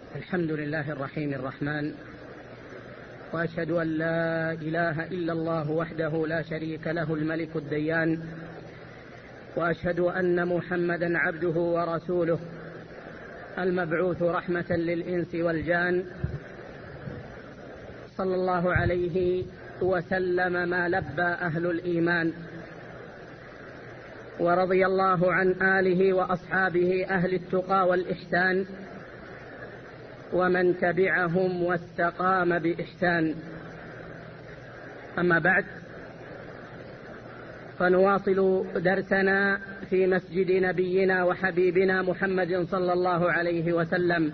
الحمد لله الرحيم الرحمن، وأشهد أن لا إله إلا الله وحده لا شريك له الملك الديان، وأشهد أن محمدا عبده ورسوله المبعوث رحمة للإنس والجان، صلى الله عليه وسلم ما لبى أهل الإيمان، ورضي الله عن آله وأصحابه أهل التقى والإحسان ومن تبعهم واستقام بإحسان. أما بعد، فنواصل درسنا في مسجد نبينا وحبيبنا محمد صلى الله عليه وسلم،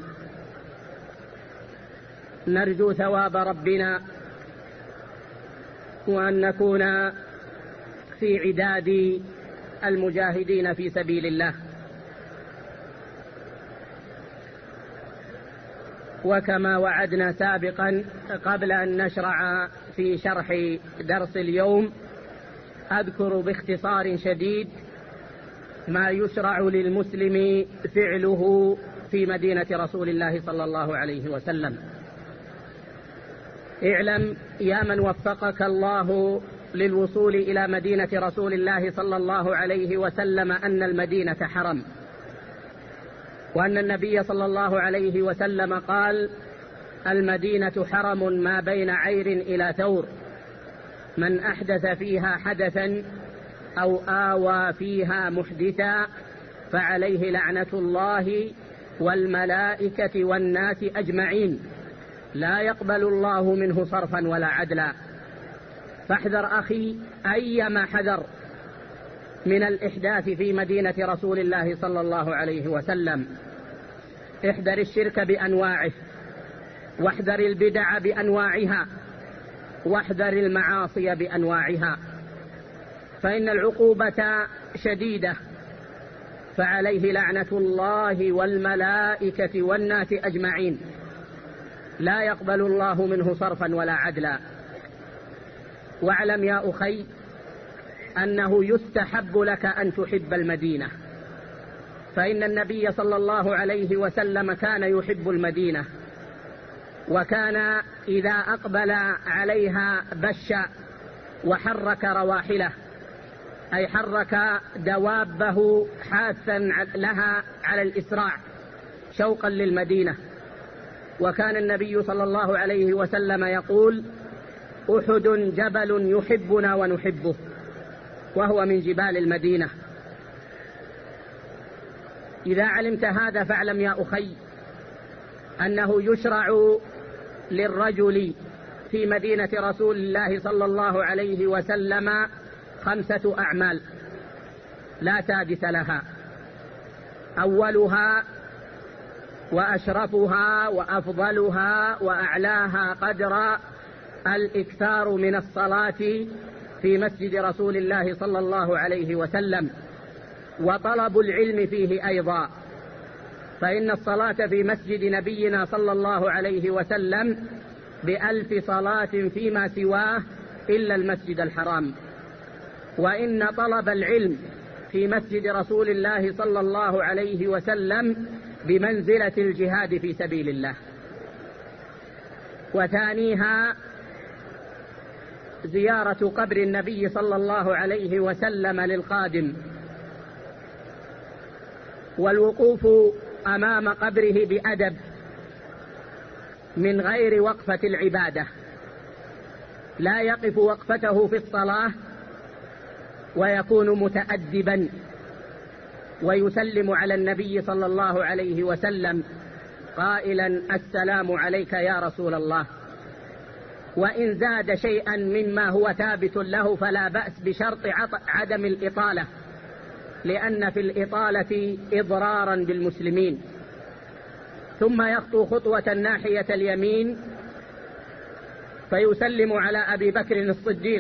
نرجو ثواب ربنا وأن نكون في عداد المجاهدين في سبيل الله. وكما وعدنا سابقا، قبل أن نشرع في شرح درس اليوم، أذكر باختصار شديد ما يشرع للمسلم فعله في مدينة رسول الله صلى الله عليه وسلم. اعلم يا من وفقك الله للوصول إلى مدينة رسول الله صلى الله عليه وسلم أن المدينة حرم، وأن النبي صلى الله عليه وسلم قال: المدينة حرم ما بين عير إلى ثور، من أحدث فيها حدثا أو آوى فيها محدثا فعليه لعنة الله والملائكة والناس أجمعين، لا يقبل الله منه صرفا ولا عدلا. فاحذر أخي أيما حذر من الإحداث في مدينة رسول الله صلى الله عليه وسلم. احذر الشرك بأنواعه، واحذر البدع بأنواعها، واحذر المعاصي بأنواعها، فإن العقوبة شديدة، فعليه لعنة الله والملائكة والناس أجمعين، لا يقبل الله منه صرفا ولا عدلا. واعلم يا أخي أنه يستحب لك أن تحب المدينة، فإن النبي صلى الله عليه وسلم كان يحب المدينة، وكان إذا أقبل عليها بش وحرك رواحله، أي حرك دوابه حاثا لها على الإسراع شوقا للمدينة. وكان النبي صلى الله عليه وسلم يقول: أحد جبل يحبنا ونحبه، وهو من جبال المدينة. إذا علمت هذا فاعلم يا أخي أنه يشرع للرجل في مدينة رسول الله صلى الله عليه وسلم 5 أعمال لا سادس لها: أولها وأشرفها وأفضلها وأعلاها قدرا الإكثار من الصلاة في مسجد رسول الله صلى الله عليه وسلم، وطلب العلم فيه أيضا، فإن الصلاة في مسجد نبينا صلى الله عليه وسلم ب1000 صلاة فيما سواه إلا المسجد الحرام. وإن طلب العلم في مسجد رسول الله صلى الله عليه وسلم بمنزلة الجهاد في سبيل الله. وثانيها زيارة قبر النبي صلى الله عليه وسلم للقادم، والوقوف أمام قبره بأدب من غير وقفة العبادة، لا يقف وقفته في الصلاة ويكون متأدبا ويسلم على النبي صلى الله عليه وسلم قائلا: السلام عليك يا رسول الله. وإن زاد شيئا مما هو ثابت له فلا بأس، بشرط عدم الإطالة، لأن في الإطالة إضرارا بالمسلمين. ثم يخطو خطوة ناحية اليمين فيسلم على أبي بكر الصديق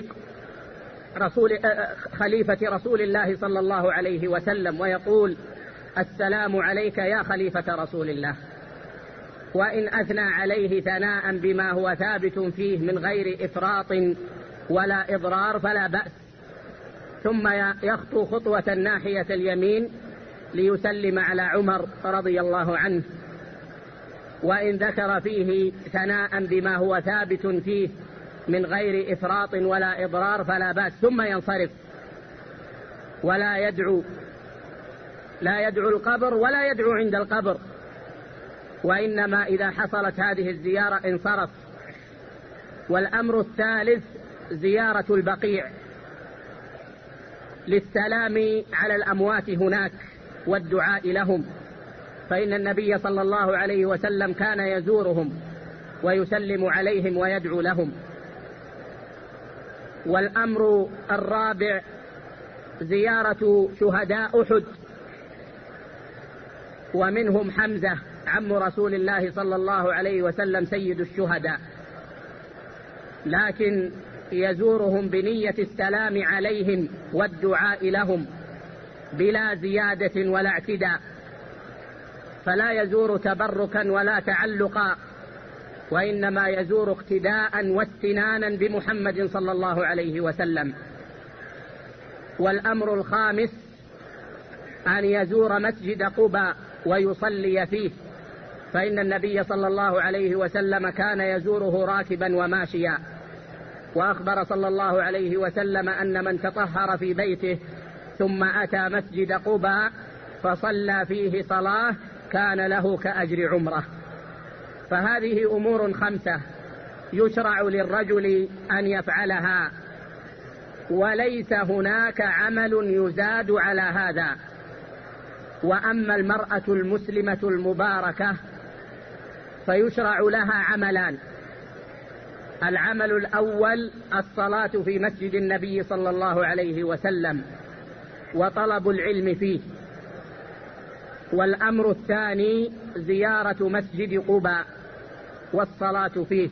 خليفة رسول الله صلى الله عليه وسلم ويقول: السلام عليك يا خليفة رسول الله. وإن أثنى عليه ثناء بما هو ثابت فيه من غير إفراط ولا إضرار فلا بأس. ثم يخطو خطوة ناحية اليمين ليسلم على عمر رضي الله عنه، وإن ذكر فيه ثناء بما هو ثابت فيه من غير إفراط ولا إضرار فلا بأس، ثم ينصرف ولا يدعو القبر ولا يدعو عند القبر، وإنما إذا حصلت هذه الزيارة انصرف. والأمر الثالث زيارة البقيع للسلام على الأموات هناك والدعاء لهم، فإن النبي صلى الله عليه وسلم كان يزورهم ويسلم عليهم ويدعو لهم. والأمر الرابع زيارة شهداء أحد، ومنهم حمزة عم رسول الله صلى الله عليه وسلم سيد الشهداء، لكن يزورهم بنية السلام عليهم والدعاء لهم بلا زيادة ولا اعتداء، فلا يزور تبركا ولا تعلقا، وإنما يزور اقتداء واستنانا بمحمد صلى الله عليه وسلم. والأمر الخامس أن يزور مسجد قباء ويصلي فيه، فإن النبي صلى الله عليه وسلم كان يزوره راكبا وماشيا، وأخبر صلى الله عليه وسلم أن من تطهر في بيته ثم أتى مسجد قباء فصلى فيه صلاة كان له كأجر عمره. فهذه أمور 5 يشرع للرجل أن يفعلها، وليس هناك عمل يزاد على هذا. وأما المرأة المسلمة المباركة فيشرع لها عملان: العمل الأول الصلاة في مسجد النبي صلى الله عليه وسلم وطلب العلم فيه، والأمر الثاني زيارة مسجد قباء والصلاة فيه.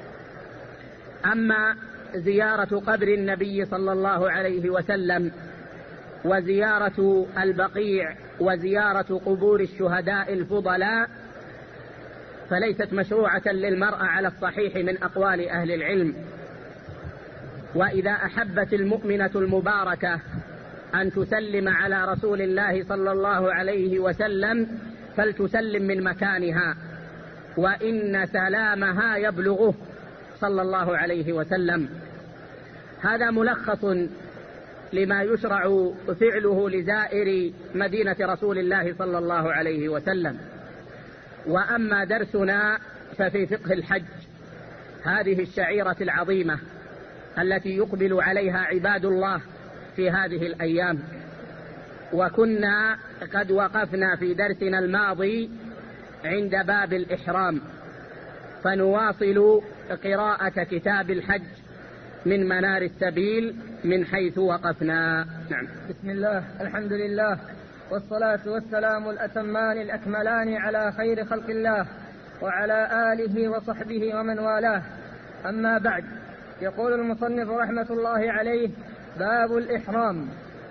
أما زيارة قبر النبي صلى الله عليه وسلم وزيارة البقيع وزيارة قبور الشهداء الفضلاء فليست مشروعة للمرأة على الصحيح من أقوال أهل العلم. وإذا أحبت المؤمنة المباركة أن تسلم على رسول الله صلى الله عليه وسلم فلتسلم من مكانها، وإن سلامها يبلغه صلى الله عليه وسلم. هذا ملخص لما يشرع فعله لزائر مدينة رسول الله صلى الله عليه وسلم. وأما درسنا ففي فقه الحج، هذه الشعيرة العظيمة التي يقبل عليها عباد الله في هذه الأيام. وكنا قد وقفنا في درسنا الماضي عند باب الإحرام، فنواصل قراءة كتاب الحج من منار السبيل من حيث وقفنا. نعم. بسم الله، الحمد لله، والصلاة والسلام الأتمان الأكملان على خير خلق الله وعلى آله وصحبه ومن والاه. أما بعد، يقول المصنف رحمة الله عليه: باب الإحرام.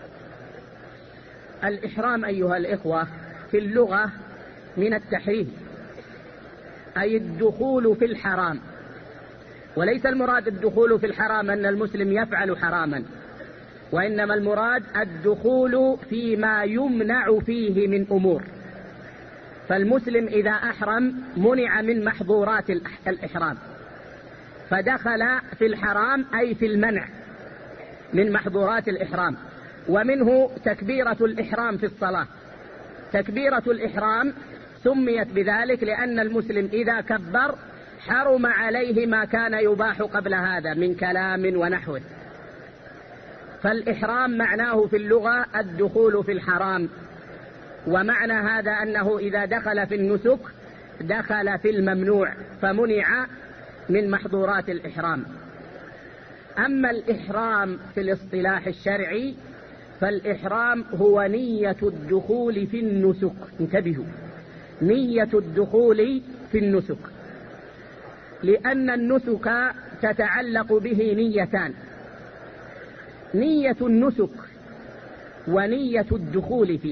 الإحرام أيها الإخوة في اللغة من التحريم، أي الدخول في الحرام، وليس المراد الدخول في الحرام أن المسلم يفعل حراما، وإنما المراد الدخول فيما يمنع فيه من أمور. فالمسلم إذا أحرم منع من محظورات الإحرام، فدخل في الحرام أي في المنع من محظورات الإحرام. ومنه تكبيرة الإحرام في الصلاة. تكبيرة الإحرام سميت بذلك لأن المسلم إذا كبر حرم عليه ما كان يباح قبل هذا من كلام ونحوه. فالإحرام معناه في اللغة الدخول في الحرام، ومعنى هذا أنه إذا دخل في النسك دخل في الممنوع فمنع من محظورات الإحرام. أما الإحرام في الاصطلاح الشرعي فالإحرام هو نية الدخول في النسك. انتبهوا، نية الدخول في النسك، لأن النسك تتعلق به نيتان: نية النسك ونية الدخول فيه.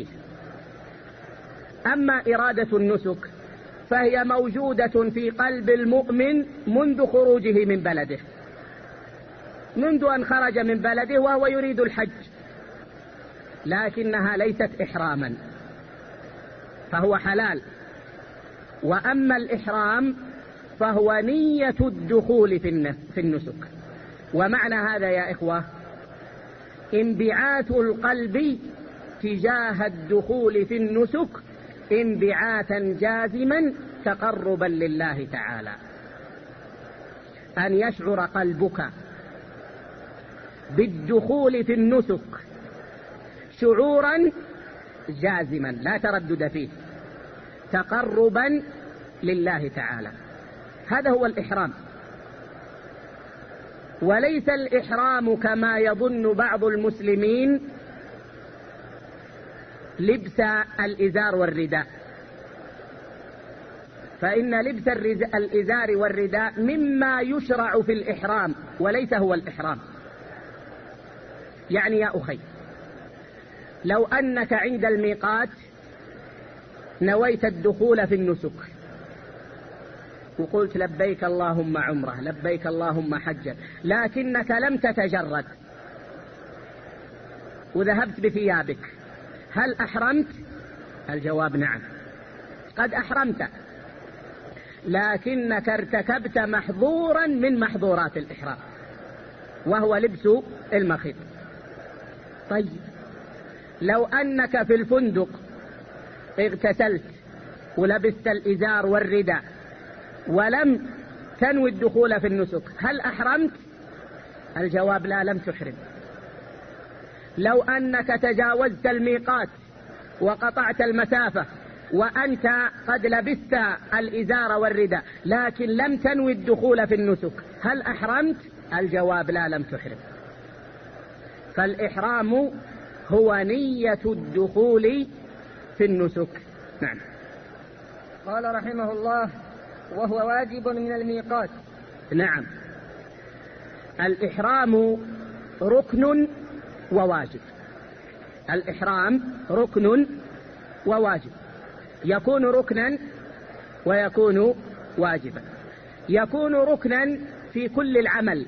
أما إرادة النسك فهي موجودة في قلب المؤمن منذ خروجه من بلده، منذ أن خرج من بلده وهو يريد الحج، لكنها ليست إحراما، فهو حلال وأما الإحرام فهو نية الدخول في النسك. ومعنى هذا يا إخوة انبعاث القلب تجاه الدخول في النسك انبعاثا جازما تقربا لله تعالى، أن يشعر قلبك بالدخول في النسك شعورا جازما لا تردد فيه تقربا لله تعالى. هذا هو الإحرام. وليس الإحرام كما يظن بعض المسلمين لبس الإزار والرداء، فإن لبس الإزار والرداء مما يشرع في الإحرام وليس هو الإحرام. يعني يا أخي، لو أنك عند الميقات نويت الدخول في النسك وقلت لبيك اللهم عمرة لبيك اللهم حجة، لكنك لم تتجرد وذهبت بثيابك، هل أحرمت؟ الجواب نعم، قد أحرمت، لكنك ارتكبت محظورا من محظورات الإحرام وهو لبس المخيط. طيب لو أنك في الفندق اغتسلت ولبست الإزار والرداء ولم تنوي الدخول في النسك، هل أحرمت؟ الجواب لا، لم تحرم. لو أنك تجاوزت الميقات وقطعت المسافة وأنت قد لبست الإزار والرداء لكن لم تنوي الدخول في النسك، هل أحرمت؟ الجواب لا، لم تحرم. فالإحرام هو نية الدخول في النسك. نعم. قال رحمه الله: وهو واجب من الميقات. نعم، الإحرام ركن وواجب. الإحرام ركن وواجب، يكون ركنا ويكون واجبا. يكون ركنا في كل العمل،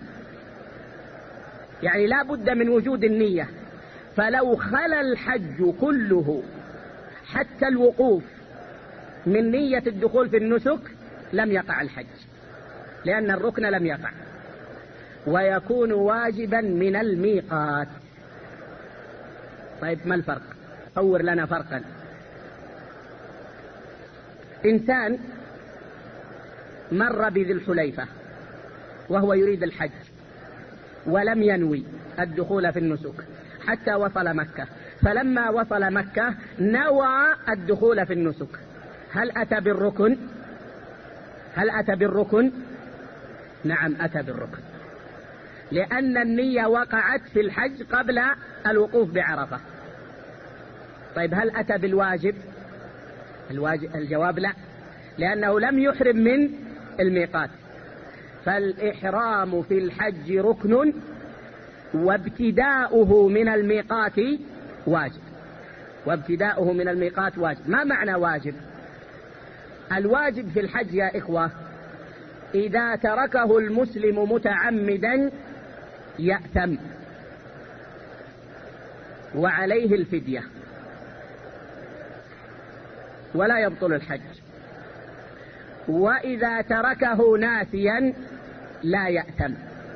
يعني لا بد من وجود النية، فلو خلا الحج كله حتى الوقوف من نية الدخول في النسك لم يقع الحج، لأن الركن لم يقع. ويكون واجبا من الميقات. طيب ما الفرق؟ صور لنا فرقا. إنسان مر بذي الحليفة وهو يريد الحج ولم ينوي الدخول في النسك حتى وصل مكة، فلما وصل مكة نوى الدخول في النسك، هل أتى بالركن؟ هل أتى بالركن؟ نعم، أتى بالركن، لأن النية وقعت في الحج قبل الوقوف بعرفة. طيب هل أتى بالواجب؟ الجواب لا، لأنه لم يحرم من الميقات. فالإحرام في الحج ركن وابتداؤه من الميقات واجب. وابتداؤه من الميقات واجب. ما معنى واجب؟ الواجب في الحج يا إخوة إذا تركه المسلم متعمدا يأثم وعليه الفدية ولا يبطل الحج، وإذا تركه ناسيا لا يأثم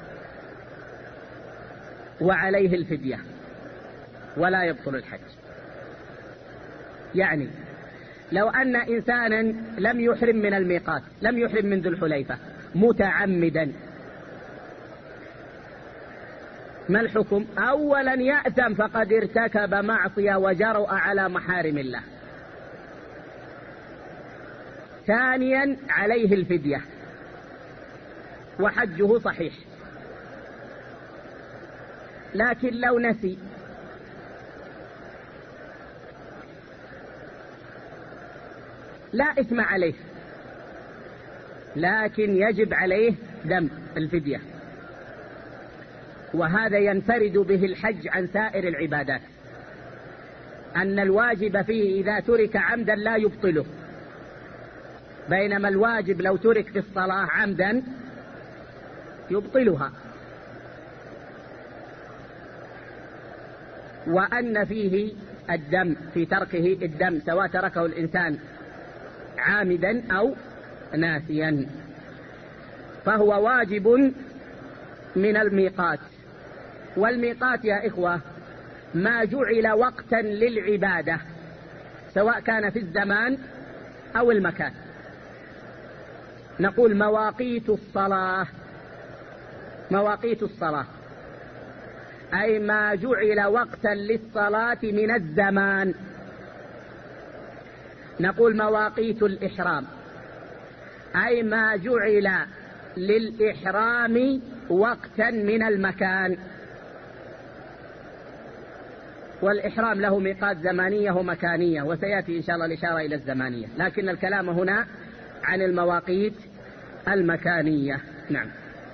وعليه الفدية ولا يبطل الحج. يعني لو أن إنسانا لم يحرم من الميقات، لم يحرم من ذي الحليفة متعمدا، ما الحكم؟ أولا يأثم فقد ارتكب معصية وجرأ على محارم الله. ثانيا عليه الفدية وحجه صحيح. لكن لو نسي لا إثم عليه، لكن يجب عليه دم الفدية، وهذا ينفرد به الحج عن سائر العبادات، أن الواجب فيه إذا ترك عمدا لا يبطله، بينما الواجب لو ترك في الصلاة عمدا يبطلها. وأن فيه الدم، في تركه الدم، سواء تركه الإنسان عامدا أو ناسيا. فهو واجب من الميقات. والميقات يا إخوة ما جعل وقتا للعبادة سواء كان في الزمان أو المكان. نقول مواقيت الصلاة، مواقيت الصلاة أي ما جعل وقتا للصلاة من الزمان. نقول مواقيت الإحرام أي ما جعل للإحرام وقتا من المكان. والإحرام له ميقات زمانية ومكانية، وسيأتي إن شاء الله الإشارة إلى الزمانية، لكن الكلام هنا عن المواقيت المكانية. نعم.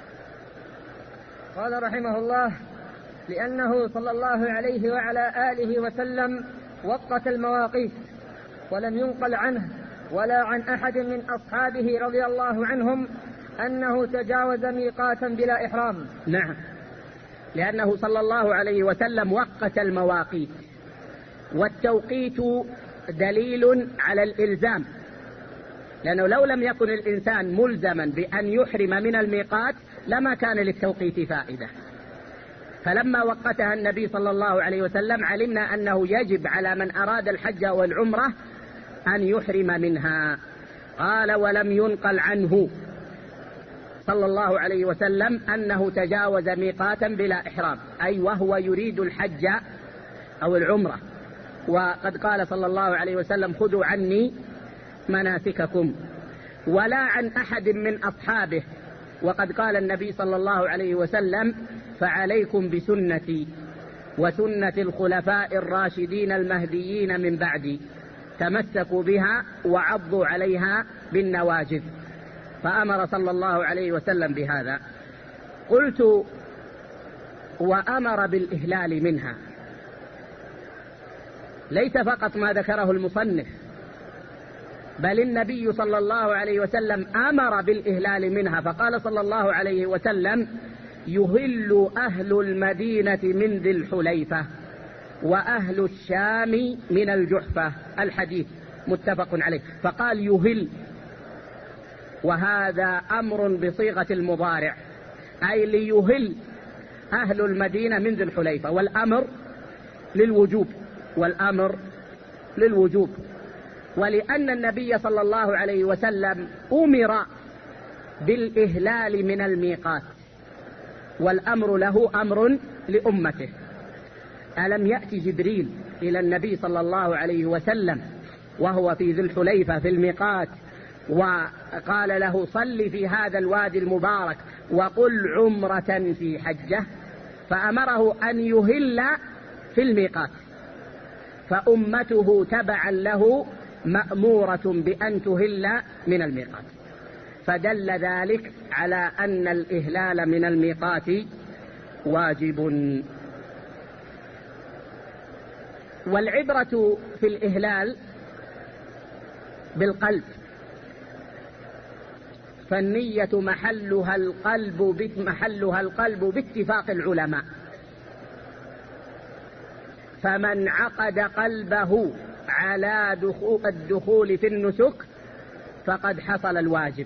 قال رحمه الله: لأنه صلى الله عليه وعلى آله وسلم وقت المواقيت، ولم ينقل عنه ولا عن أحد من أصحابه رضي الله عنهم أنه تجاوز ميقاتا بلا إحرام. نعم، لأنه صلى الله عليه وسلم وقت المواقيت، والتوقيت دليل على الإلزام، لأنه لو لم يكن الإنسان ملزما بأن يحرم من الميقات لما كان للتوقيت فائدة. فلما وقتها النبي صلى الله عليه وسلم علمنا أنه يجب على من أراد الحج والعمرة أن يحرم منها. قال: ولم ينقل عنه صلى الله عليه وسلم أنه تجاوز ميقاتا بلا إحرام، أي وهو يريد الحج أو العمرة. وقد قال صلى الله عليه وسلم: خذوا عني مناسككم. ولا عن أحد من أصحابه، وقد قال النبي صلى الله عليه وسلم: فعليكم بسنتي وسنة الخلفاء الراشدين المهديين من بعدي، تمسكوا بها وعضوا عليها بالنواجذ. فأمر صلى الله عليه وسلم بهذا. قلت: وأمر بالإهلال منها، ليس فقط ما ذكره المصنف، بل النبي صلى الله عليه وسلم أمر بالإهلال منها، فقال صلى الله عليه وسلم: يهل أهل المدينة من ذي الحليفة وأهل الشام من الجحفة. الحديث متفق عليه. فقال يهل، وهذا أمر بصيغة المضارع، أي ليهل أهل المدينة من ذي الحليفة، والأمر للوجوب، والأمر للوجوب. ولأن النبي صلى الله عليه وسلم أمر بالإهلال من الميقات، والأمر له أمر لأمته. ألم يأتي جبريل إلى النبي صلى الله عليه وسلم وهو في ذي الحليفة في الميقات، وقال له: صل في هذا الوادي المبارك وقل عمرة في حجة، فأمره أن يهل في الميقات، فأمته تبعا له مأمورة بأن تهل من الميقات. فدل ذلك على أن الإهلال من الميقات واجب. والعبرة في الإهلال بالقلب، فالنية محلها القلب باتفاق العلماء. فمن عقد قلبه على الدخول في النسك فقد حصل الواجب.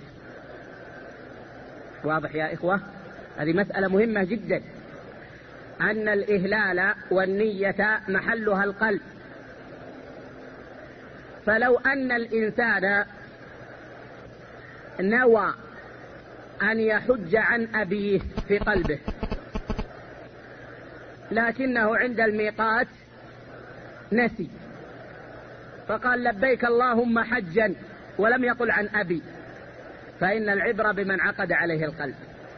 واضح يا إخوة؟ هذه مسألة مهمة جدا، أن الإهلال والنية محلها القلب. فلو أن الإنسان نوى أن يحج عن أبيه في قلبه، لكنه عند الميقات نسي، فقال: لبيك اللهم حجا، ولم يقل عن أبي، فإن العبرة بمن عقد عليه القلب.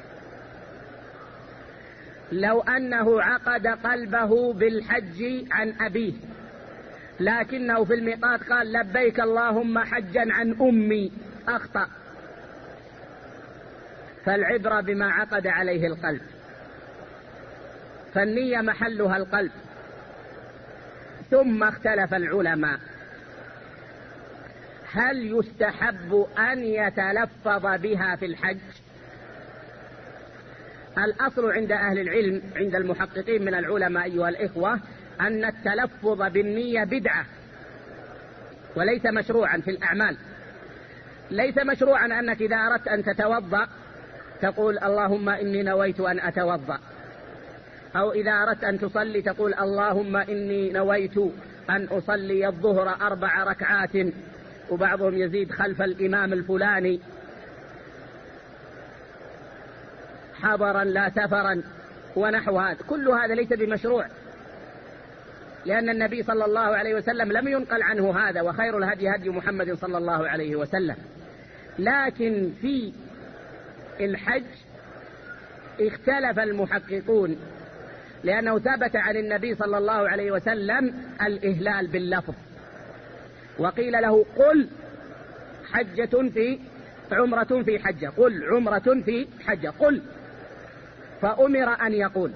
لو أنه عقد قلبه بالحج عن أبيه، لكنه في الميقات قال: لبيك اللهم حجا عن أمي، أخطأ، فالعبرة بما عقد عليه القلب. فالنية محلها القلب. ثم اختلف العلماء: هل يستحب أن يتلفظ بها في الحج؟ الأصل عند أهل العلم، عند المحققين من العلماء أيها الإخوة، أن التلفظ بالنية بدعة وليس مشروعا في الأعمال، ليس مشروعا أنك إذا أردت أن تتوضأ تقول اللهم إني نويت أن أتوضأ، أو إذا أردت أن تصلي تقول اللهم إني نويت أن أصلي الظهر 4 ركعات، وبعضهم يزيد خلف الإمام الفلاني حضرا لا سفرا ونحو هذا. كل هذا ليس بمشروع، لأن النبي صلى الله عليه وسلم لم ينقل عنه هذا، وخير الهدي هدي محمد صلى الله عليه وسلم. لكن في الحج اختلف المحققون، لأنه ثبت عن النبي صلى الله عليه وسلم الإهلال باللفظ، وقيل له قل حجة في عمرة في حجة، قل عمرة في حجة، قل، فأمر أن يقول.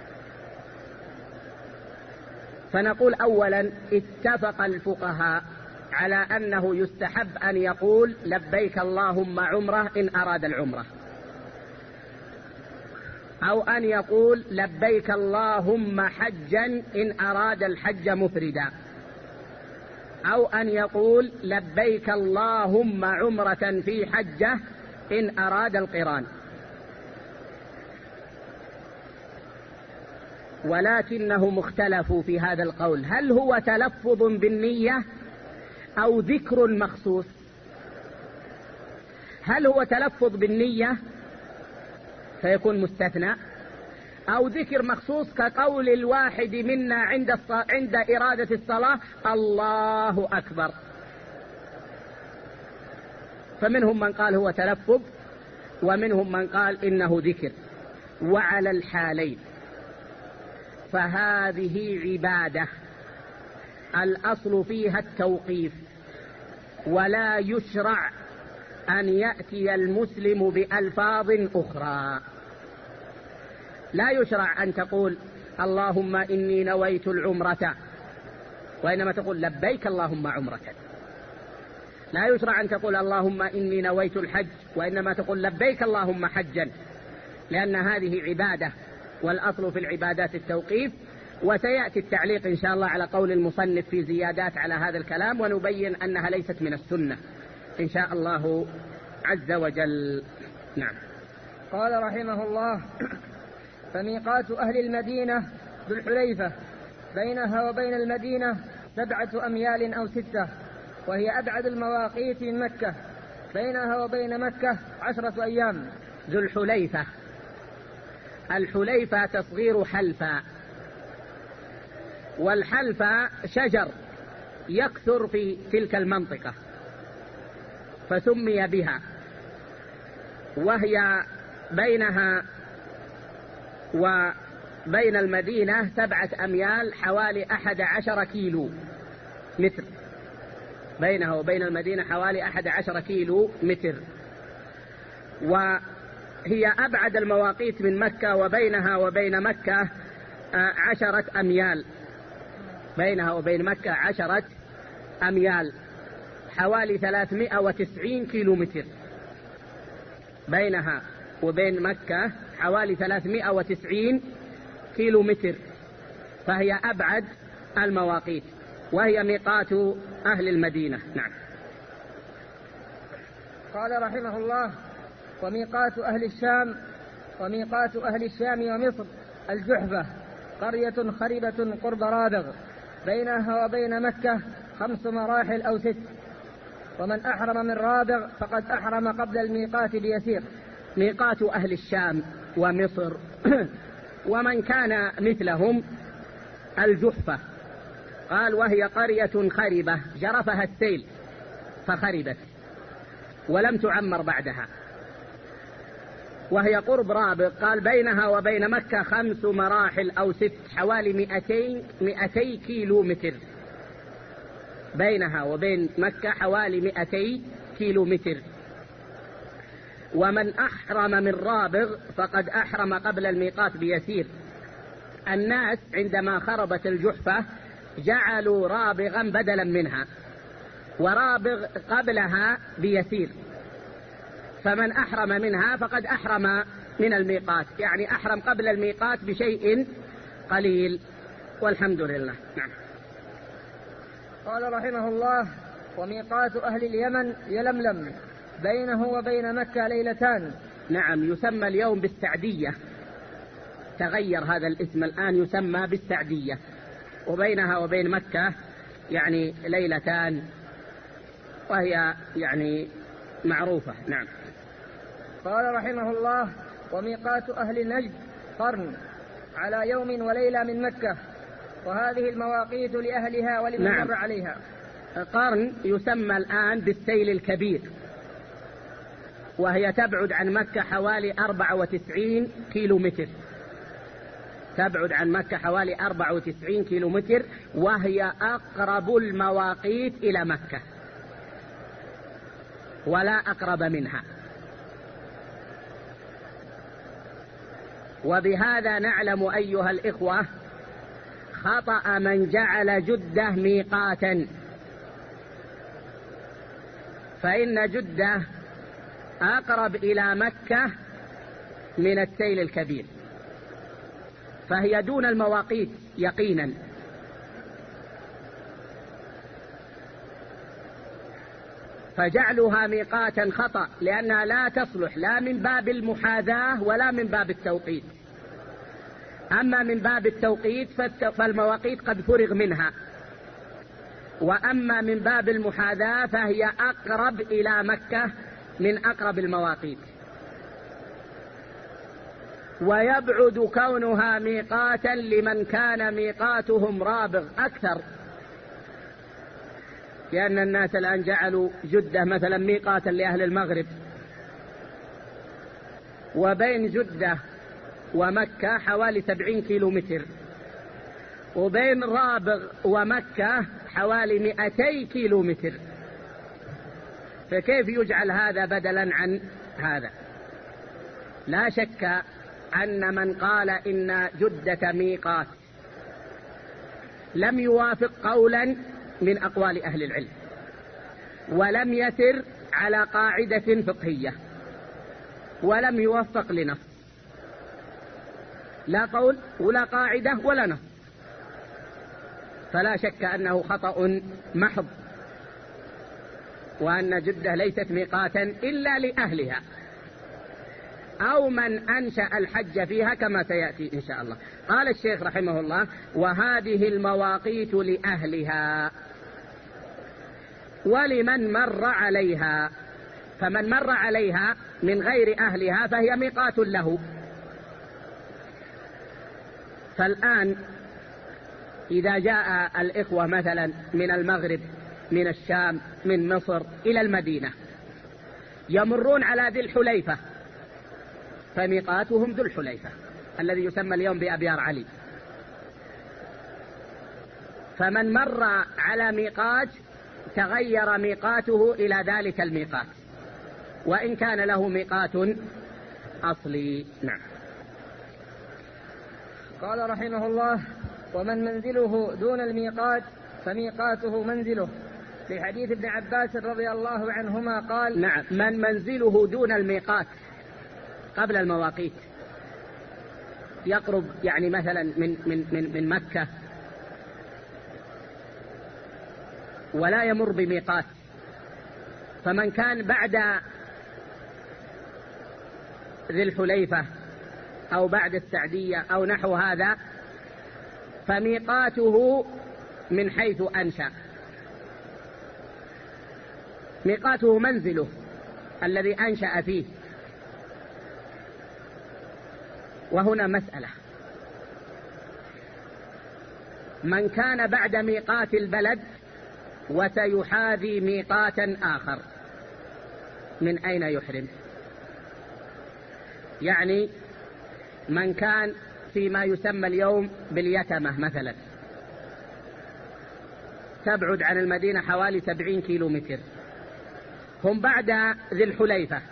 فنقول أولا اتفق الفقهاء على أنه يستحب أن يقول لبيك اللهم عمرة إن أراد العمرة، أو أن يقول لبيك اللهم حجا إن أراد الحج مفردا، أو أن يقول لبيك اللهم عمرة في حجة إن أراد القران. ولكنهم اختلفوا في هذا القول، هل هو تلفظ بالنية أو ذكر مخصوص؟ هل هو تلفظ بالنية فيكون مستثنى، أو ذكر مخصوص كقول الواحد منا عند إرادة الصلاة الله أكبر؟ فمنهم من قال هو تلفظ، ومنهم من قال إنه ذكر. وعلى الحالين فهذه عبادة الأصل فيها التوقيف، ولا يشرع أن يأتي المسلم بألفاظ أخرى. لا يشرع أن تقول اللهم إني نويت العمرة وإنما تقول لبيك اللهم عمرة. لا يشرع أن تقول اللهم إني نويت الحج وإنما تقول لبيك اللهم حجا، لأن هذه عبادة، والأصل في العبادات التوقيف. وسيأتي التعليق إن شاء الله على قول المصنف في زيادات على هذا الكلام، ونبين أنها ليست من السنة إن شاء الله عز وجل. نعم. قال رحمه الله: فميقات أهل المدينة ذو الحليفة، بينها وبين المدينة 7 أميال أو 6، وهي أبعد المواقيت من مكة، بينها وبين مكة 10 أيام. ذو الحليفة، الحليفة تصغير حلفا، والحلفا شجر يكثر في تلك المنطقة فسمي بها، وهي بينها وبين المدينة 7 أميال حوالي 11 كيلو متر، بينها وبين المدينة حوالي 11 كيلو متر، وهي أبعد المواقيت من مكة، وبينها وبين مكة 10 أميال، بينها وبين مكة 10 أميال حوالي 390 كيلو متر، بينها وبين مكة حوالي 390 كيلو متر، فهي أبعد المواقيت، وهي ميقات أهل المدينة. نعم. قال رحمه الله: وميقات أهل الشام ومصر الجحفة، قرية خربة قرب رابغ، بينها وبين مكة 5 مراحل أو 6، ومن أحرم من رابغ فقد أحرم قبل الميقات بيسير. ميقات أهل الشام ومصر ومن كان مثلهم الجحفة، قال وهي قرية خربة جرفها السيل فخربت ولم تعمر بعدها، وهي قرب رابغ، قال بينها وبين مكة 5 مراحل أو 6 حوالي 200 كيلو متر، بينها وبين مكة حوالي 200 كيلو متر. ومن أحرم من رابغ فقد أحرم قبل الميقات بيسير. الناس عندما خربت الجحفة جعلوا رابغا بدلا منها، ورابغ قبلها بيسير، فمن أحرم منها فقد أحرم من الميقات، يعني أحرم قبل الميقات بشيء قليل، والحمد لله. نعم. قال رحمه الله: وميقات أهل اليمن يلملم، بينه وبين مكة ليلتان. نعم، يسمى اليوم بالسعدية، تغير هذا الاسم الآن يسمى بالسعدية، وبينها وبين مكة يعني ليلتان، وهي يعني معروفة. نعم. قال رحمه الله: وميقات أهل نجد قرن على يوم وليلة من مكة، وهذه المواقيت لأهلها ولمن نعم. مر عليها. قرن يسمى الآن بالسيل الكبير، وهي تبعد عن مكة حوالي 94 كيلومتر، تبعد عن مكة حوالي 94 كيلومتر، وهي أقرب المواقيت إلى مكة ولا أقرب منها. وبهذا نعلم أيها الإخوة خطأ من جعل جدة ميقاتا، فإن جدة أقرب إلى مكة من السيل الكبير، فهي دون المواقيت يقينا. فجعلها ميقاتا خطأ، لأنها لا تصلح لا من باب المحاذاة ولا من باب التوقيت. أما من باب التوقيت فالمواقيت قد فرغ منها، وأما من باب المحاذاة فهي أقرب إلى مكة من أقرب المواقيت. ويبعد كونها ميقاتا لمن كان ميقاتهم رابغ أكثر، لأن الناس الآن جعلوا جدة مثلا ميقاتا لأهل المغرب، وبين جدة ومكة حوالي 70 كيلومتر، وبين رابغ ومكة حوالي 200 كيلومتر، فكيف يجعل هذا بدلا عن هذا؟ لا شك أن من قال إن جدة ميقات لم يوافق قولا من أقوال أهل العلم، ولم يسر على قاعدة فقهية، ولم يوفق لنص، لا قول ولا قاعدة ولا نص، فلا شك أنه خطأ محض، وأن جدة ليست ميقاتا إلا لأهلها أو من أنشأ الحج فيها كما سيأتي إن شاء الله. قال الشيخ رحمه الله: وهذه المواقيت لأهلها ولمن مر عليها. فمن مر عليها من غير أهلها فهي ميقات له. فالآن إذا جاء الإخوة مثلا من المغرب، من الشام، من مصر إلى المدينة، يمرون على ذي الحليفة، فميقاتهم ذو الحليفة الذي يسمى اليوم بأبيار علي. فمن مر على ميقات تغير ميقاته إلى ذلك الميقات، وإن كان له ميقات أصلي. نعم. قال رحمه الله: ومن منزله دون الميقات فميقاته منزله، في حديث ابن عباس رضي الله عنهما قال: نعم، من منزله دون الميقات قبل المواقيت، يقرب يعني مثلا من مكة ولا يمر بميقات، فمن كان بعد ذي الحليفة أو بعد السعدية أو نحو هذا فميقاته من حيث أنشأ، ميقاته منزله الذي أنشأ فيه. وهنا مسألة: من كان بعد ميقات البلد وسيحاذي ميقاتا آخر، من أين يحرم؟ يعني من كان فيما يسمى اليوم باليتمة مثلا، تبعد عن المدينة حوالي 70 كيلومتر، هم بعد ذي الحليفة،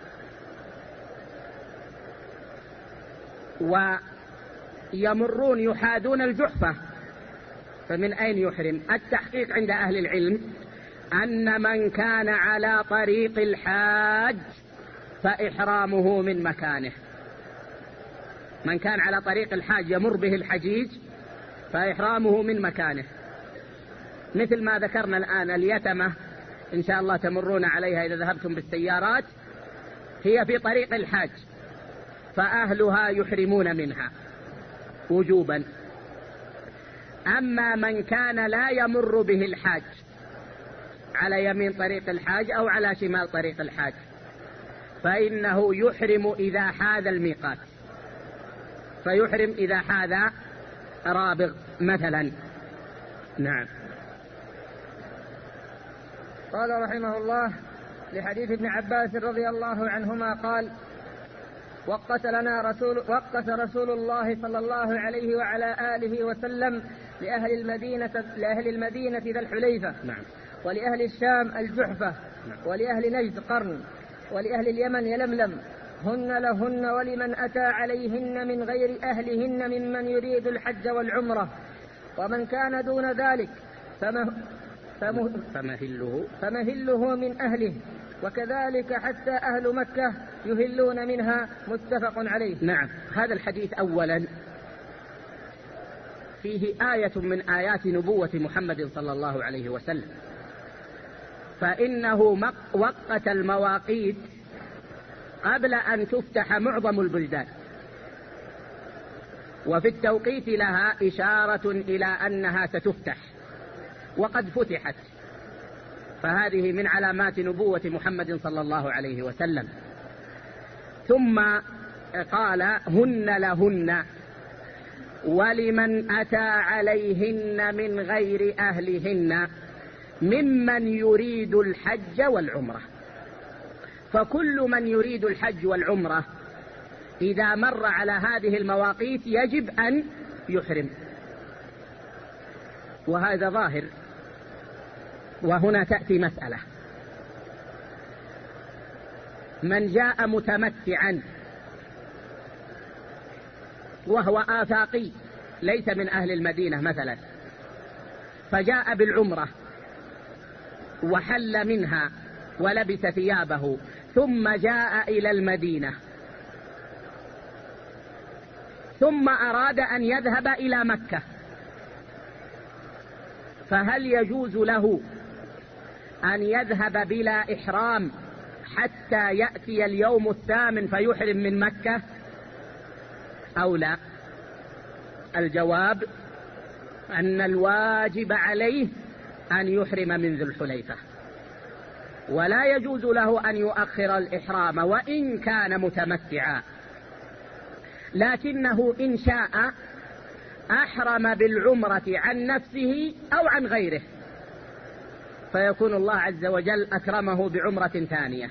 ويمرون يحاذون الجحفة، فمن أين يحرم؟ التحقيق عند أهل العلم أن من كان على طريق الحاج فإحرامه من مكانه. من كان على طريق الحاج يمر به الحجيج فإحرامه من مكانه، مثل ما ذكرنا الآن اليتمة إن شاء الله تمرون عليها إذا ذهبتم بالسيارات، هي في طريق الحاج فأهلها يحرمون منها وجوبا. أما من كان لا يمر به الحاج على يمين طريق الحاج أو على شمال طريق الحاج فإنه يحرم إذا حاذ الميقات، فيحرم إذا حاذ رابغ مثلا. نعم. قال رحمه الله لحديث ابن عباس رضي الله عنهما قال: وقت رسول الله صلى الله عليه وعلى آله وسلم لأهل المدينة ذا الحليفة، نعم. ولأهل الشام الجحفة، نعم. ولأهل نجد قرن، ولأهل اليمن يلملم، هن لهن ولمن أتى عليهن من غير أهلهن ممن يريد الحج والعمرة، ومن كان دون ذلك فمهله من أهله، وكذلك حتى أهل مكة يهلون منها، متفق عليه. نعم. هذا الحديث أولا فيه آية من آيات نبوة محمد صلى الله عليه وسلم، فإنه وقت المواقيت قبل أن تفتح معظم البلدان، وفي التوقيت لها إشارة إلى أنها ستفتح وقد فتحت، فهذه من علامات نبوة محمد صلى الله عليه وسلم. ثم قال: هن لهن ولمن أتى عليهن من غير أهلهن ممن يريد الحج والعمرة. فكل من يريد الحج والعمرة إذا مر على هذه المواقيت يجب أن يحرم، وهذا ظاهر. وهنا تأتي مسألة: من جاء متمتعا وهو آفاقي ليس من أهل المدينة مثلا، فجاء بالعمرة وحل منها ولبس ثيابه ثم جاء إلى المدينة ثم أراد أن يذهب إلى مكة، فهل يجوز له أن يذهب بلا إحرام حتى يأتي اليوم الثامن فيحرم من مكة أو لا؟ الجواب أن الواجب عليه أن يحرم من ذي الحليفة، ولا يجوز له أن يؤخر الإحرام وإن كان متمتعا، لكنه إن شاء أحرم بالعمرة عن نفسه أو عن غيره، فيكون الله عز وجل أكرمه بعمرة ثانية،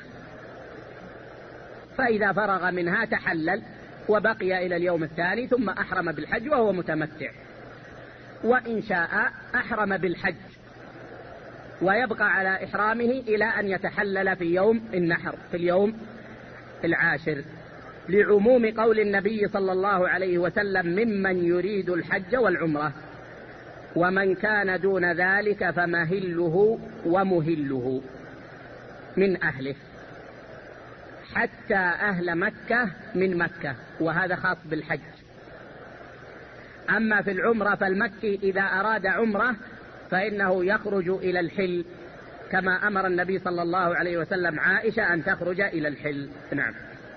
فإذا فرغ منها تحلل وبقي إلى اليوم الثاني ثم أحرم بالحج وهو متمتع. وإن شاء أحرم بالحج ويبقى على إحرامه إلى أن يتحلل في يوم النحر في اليوم العاشر، لعموم قول النبي صلى الله عليه وسلم: ممن يريد الحج والعمرة، ومن كان دون ذلك فمهله ومهله من أهله، حتى أهل مكة من مكة، وهذا خاص بالحج. أما في العمرة فالمكي إذا أراد عمرة فإنه يخرج إلى الحل، كما أمر النبي صلى الله عليه وسلم عائشة أن تخرج إلى الحل. نعم.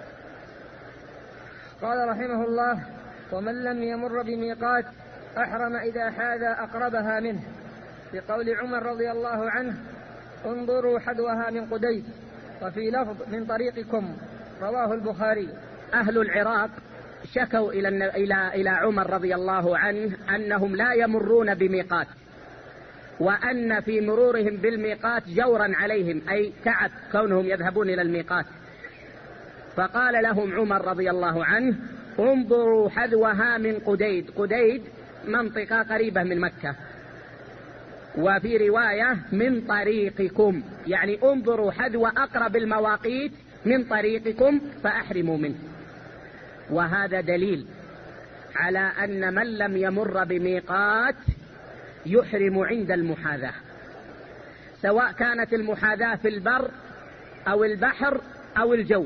قال رحمه الله: ومن لم يمر بميقات أحرم إذا حاذ أقربها منه، بقول عمر رضي الله عنه: انظروا حذوها من قديد، وفي لفظ من طريقكم، رواه البخاري. أهل العراق شكوا إلى عمر رضي الله عنه أنهم لا يمرون بميقات، وأن في مرورهم بالميقات جورا عليهم، أي تعب كونهم يذهبون إلى الميقات. فقال لهم عمر رضي الله عنه: انظروا حذوها من قديد. قديد منطقة قريبة من مكة، وفي رواية من طريقكم، يعني انظروا حذو أقرب المواقيت من طريقكم فأحرموا منه. وهذا دليل على أن من لم يمر بميقات يحرم عند المحاذاة، سواء كانت المحاذاة في البر أو البحر أو الجو،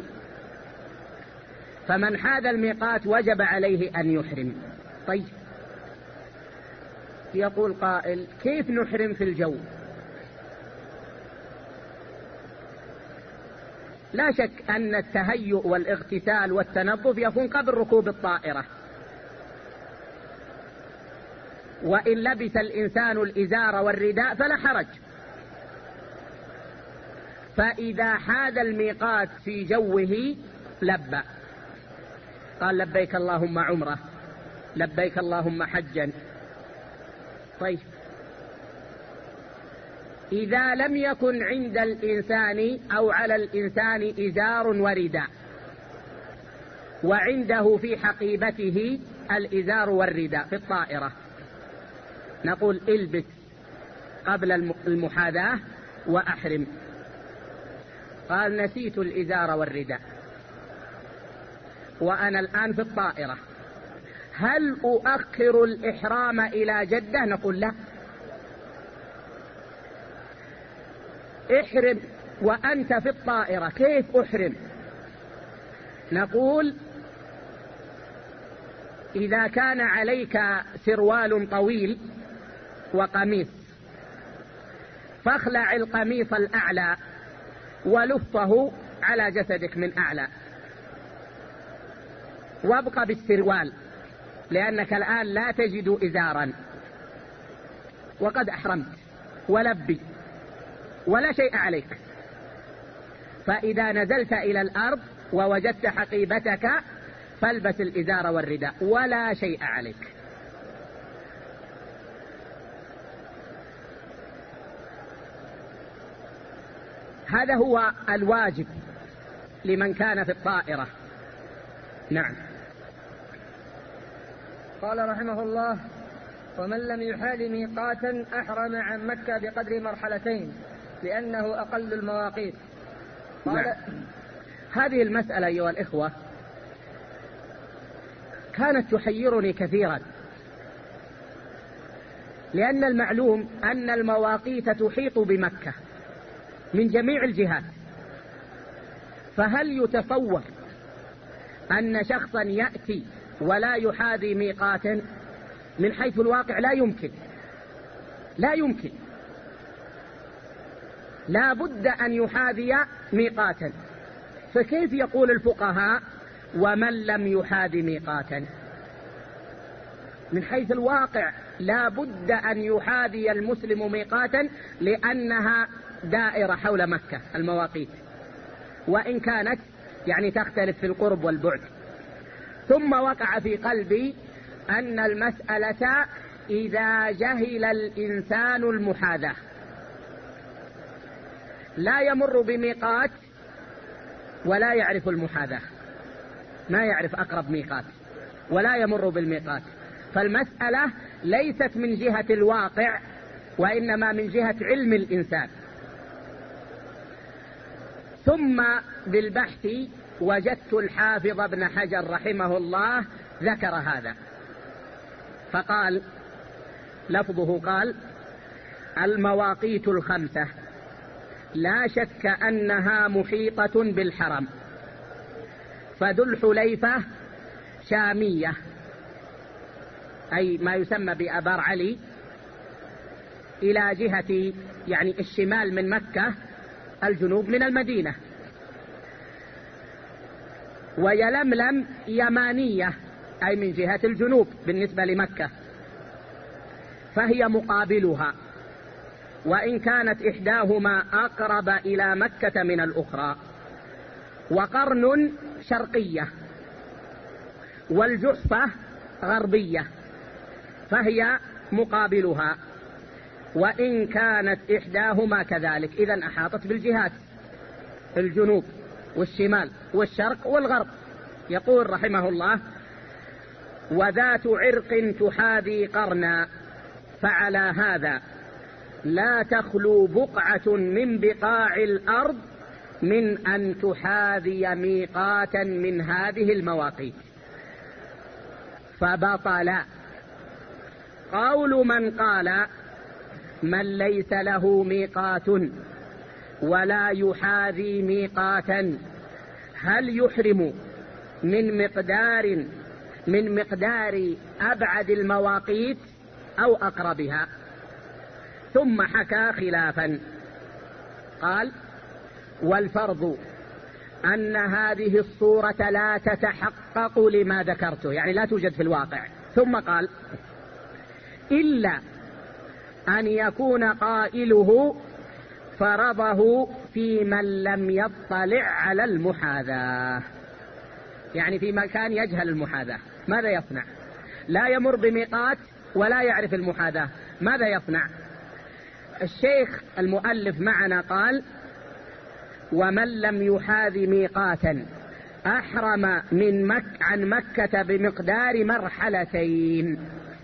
فمن حاذ الميقات وجب عليه أن يحرم. طيب، يقول قائل: كيف نحرم في الجو؟ لا شك أن التهيؤ والاغتسال والتنظف يكون قبل ركوب الطائرة، وإن لبس الإنسان الإزار والرداء فلا حرج. فإذا حاد الميقات في جوه لبى، قال لبيك اللهم عمرة، لبيك اللهم حجا. طيب إذا لم يكن عند الإنسان أو على الإنسان إزار ورداء، وعنده في حقيبته الإزار والرداء في الطائرة، نقول البس قبل المحاذاة وأحرم. قال نسيت الإزار والرداء وأنا الآن في الطائرة، هل أؤخر الإحرام إلى جدة؟ نقول لا، احرم وأنت في الطائرة. كيف أحرم؟ نقول إذا كان عليك سروال طويل وقميص فاخلع القميص الأعلى ولفه على جسدك من أعلى، وابقى بالسروال، لأنك الآن لا تجد إزارا وقد أحرمت، ولبي ولا شيء عليك. فإذا نزلت إلى الأرض ووجدت حقيبتك فالبس الإزار والرداء ولا شيء عليك. هذا هو الواجب لمن كان في الطائرة. نعم. قال رحمه الله: ومن لم يحال ميقاتا أحرم عن مكة بقدر مرحلتين لأنه أقل المواقيت. قال نعم. هذه المسألة أيها الإخوة كانت تحيرني كثيرا، لأن المعلوم أن المواقيت تحيط بمكة من جميع الجهات، فهل يتصور أن شخصا يأتي ولا يحاذي ميقاتا؟ من حيث الواقع لا يمكن، لا يمكن، لا بد أن يحاذي ميقاتا. فكيف يقول الفقهاء ومن لم يحاذي ميقاتا؟ من حيث الواقع لا بد أن يحاذي المسلم ميقاتا، لأنها دائرة حول مكة المواقيت، وإن كانت يعني تختلف في القرب والبعد. ثم وقع في قلبي أن المسألة إذا جهل الإنسان المحاذاة، لا يمر بميقات ولا يعرف المحاذاة، ما يعرف أقرب ميقات ولا يمر بالميقات، فالمسألة ليست من جهة الواقع وإنما من جهة علم الإنسان. ثم بالبحث وجدت الحافظ ابن حجر رحمه الله ذكر هذا، فقال لفظه قال: المواقيت الخمسة لا شك أنها محيطة بالحرم، فذو الحليفة شامية، أي ما يسمى بأبار علي، إلى جهة يعني الشمال من مكة، الجنوب من المدينة. ويلملم يمانية، أي من جهة الجنوب بالنسبة لمكة، فهي مقابلها، وإن كانت إحداهما أقرب إلى مكة من الأخرى. وقرن شرقية، والجحفة غربية، فهي مقابلها، وإن كانت إحداهما كذلك. إذن أحاطت بالجهات، الجنوب والشمال والشرق والغرب. يقول رحمه الله: وذات عرق تحاذي قرنا، فعلى هذا لا تخلو بقعة من بقاع الأرض من أن تحاذي ميقاتا من هذه المواقيت. فبطل قول من قال من ليس له ميقات ولا يحاذي ميقاتا هل يحرم من مقدار أبعد المواقيت أو أقربها؟ ثم حكى خلافا، قال: والفرض أن هذه الصورة لا تتحقق لما ذكرته، يعني لا توجد في الواقع. ثم قال: إلا أن يكون قائله فرضه في من لم يطلع على المحاذاة، يعني في مكان يجهل المحاذاة، ماذا يصنع؟ لا يمر بميقات ولا يعرف المحاذاة، ماذا يصنع؟ الشيخ المؤلف معنا قال: ومن لم يحاذ ميقاتا أحرم عن مكة بمقدار مرحلتين،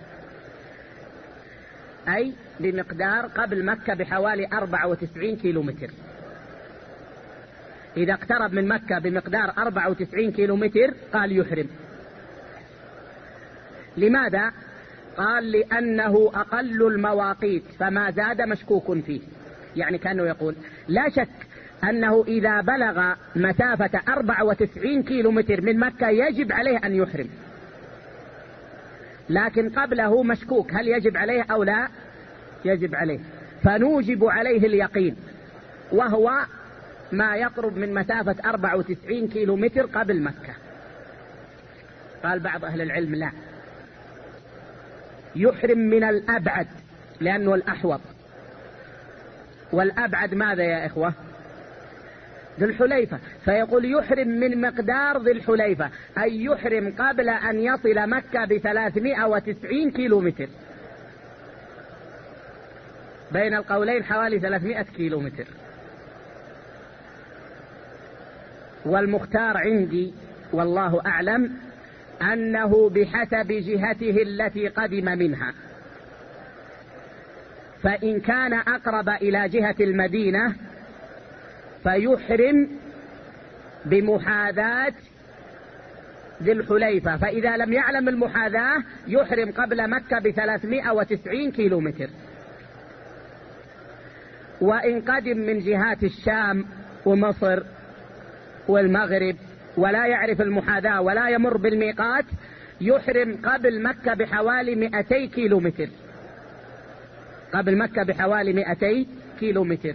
أي بمقدار قبل مكة بحوالي 94 كيلومتر. إذا اقترب من مكة بمقدار 94 كيلومتر قال يحرم. لماذا؟ قال: لأنه أقل المواقيت، فما زاد مشكوك فيه. يعني كأنه يقول لا شك أنه إذا بلغ مسافة 94 كيلومتر من مكة يجب عليه أن يحرم، لكن قبله مشكوك هل يجب عليه أو لا يجب عليه، فنوجب عليه اليقين، وهو ما يقرب من مسافة 94 كيلومتر قبل مكة. قال بعض أهل العلم: لا، يحرم من الأبعد لأنه الأحوط. والأبعد ماذا يا إخوة؟ ذي الحليفة. فيقول يحرم من مقدار ذي الحليفة، أي يحرم قبل أن يصل مكة ب390 كيلومتر. بين القولين حوالي 300 كيلومتر. والمختار عندي والله أعلم أنه بحسب جهته التي قدم منها، فإن كان أقرب إلى جهة المدينة فيحرم بمحاذاة ذي الحليفة، فإذا لم يعلم المحاذاة يحرم قبل مكة ب390 كيلومتر. وإن قدم من جهات الشام ومصر والمغرب ولا يعرف المحاذاة ولا يمر بالميقات يحرم قبل مكة بحوالي 200 كيلومتر، قبل مكة بحوالي 200 كيلومتر.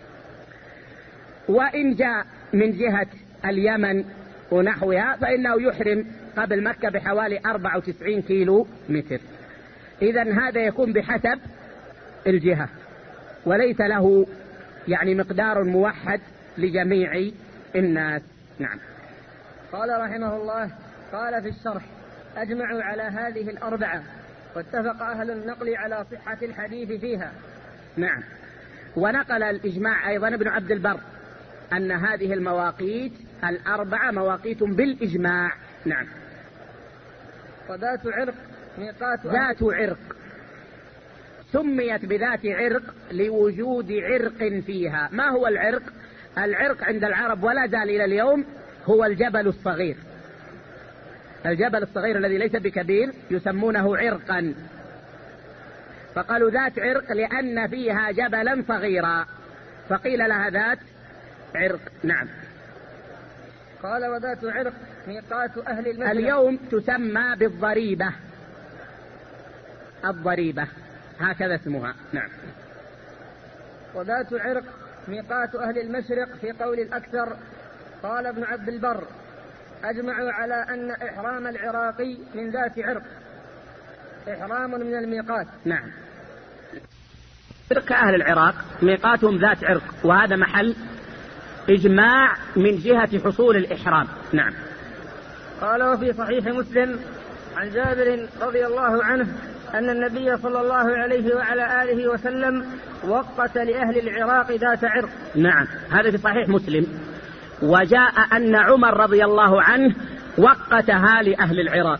وإن جاء من جهة اليمن ونحوها فإنه يحرم قبل مكة بحوالي 94 كيلومتر. إذن هذا يكون بحسب الجهة، وليس له يعني مقدار موحد لجميع الناس. نعم. قال رحمه الله: قال في الشرح: أجمعوا على هذه الأربعة، واتفق أهل النقل على صحة الحديث فيها. نعم. ونقل الإجماع أيضا ابن عبد البر أن هذه المواقيت الأربعة مواقيت بالإجماع. نعم. وذات عرق ميقات ذات عرق سميت بذات عرق لوجود عرق فيها. ما هو العرق؟ العرق عند العرب ولا زال إلى اليوم هو الجبل الصغير. الجبل الصغير الذي ليس بكبير يسمونه عرقا، فقالوا ذات عرق لأن فيها جبلا صغيرا فقيل لها ذات عرق. نعم. قال: وذات عرق ميقات أهل المدينة. اليوم تسمى بالضريبة، الضريبة هكذا اسمها. نعم. وذات عرق ميقات أهل المشرق في قول الأكثر. قال ابن عبد البر: أجمعوا على أن إحرام العراقي من ذات عرق إحرام من الميقات. نعم. عرق أهل العراق ميقاتهم ذات عرق، وهذا محل إجماع من جهة حصول الإحرام. نعم. قال: وفي صحيح مسلم عن جابر رضي الله عنه أن النبي صلى الله عليه وعلى آله وسلم وقت لأهل العراق ذات عرق. نعم، هذا في صحيح مسلم. وجاء أن عمر رضي الله عنه وقتها لأهل العراق،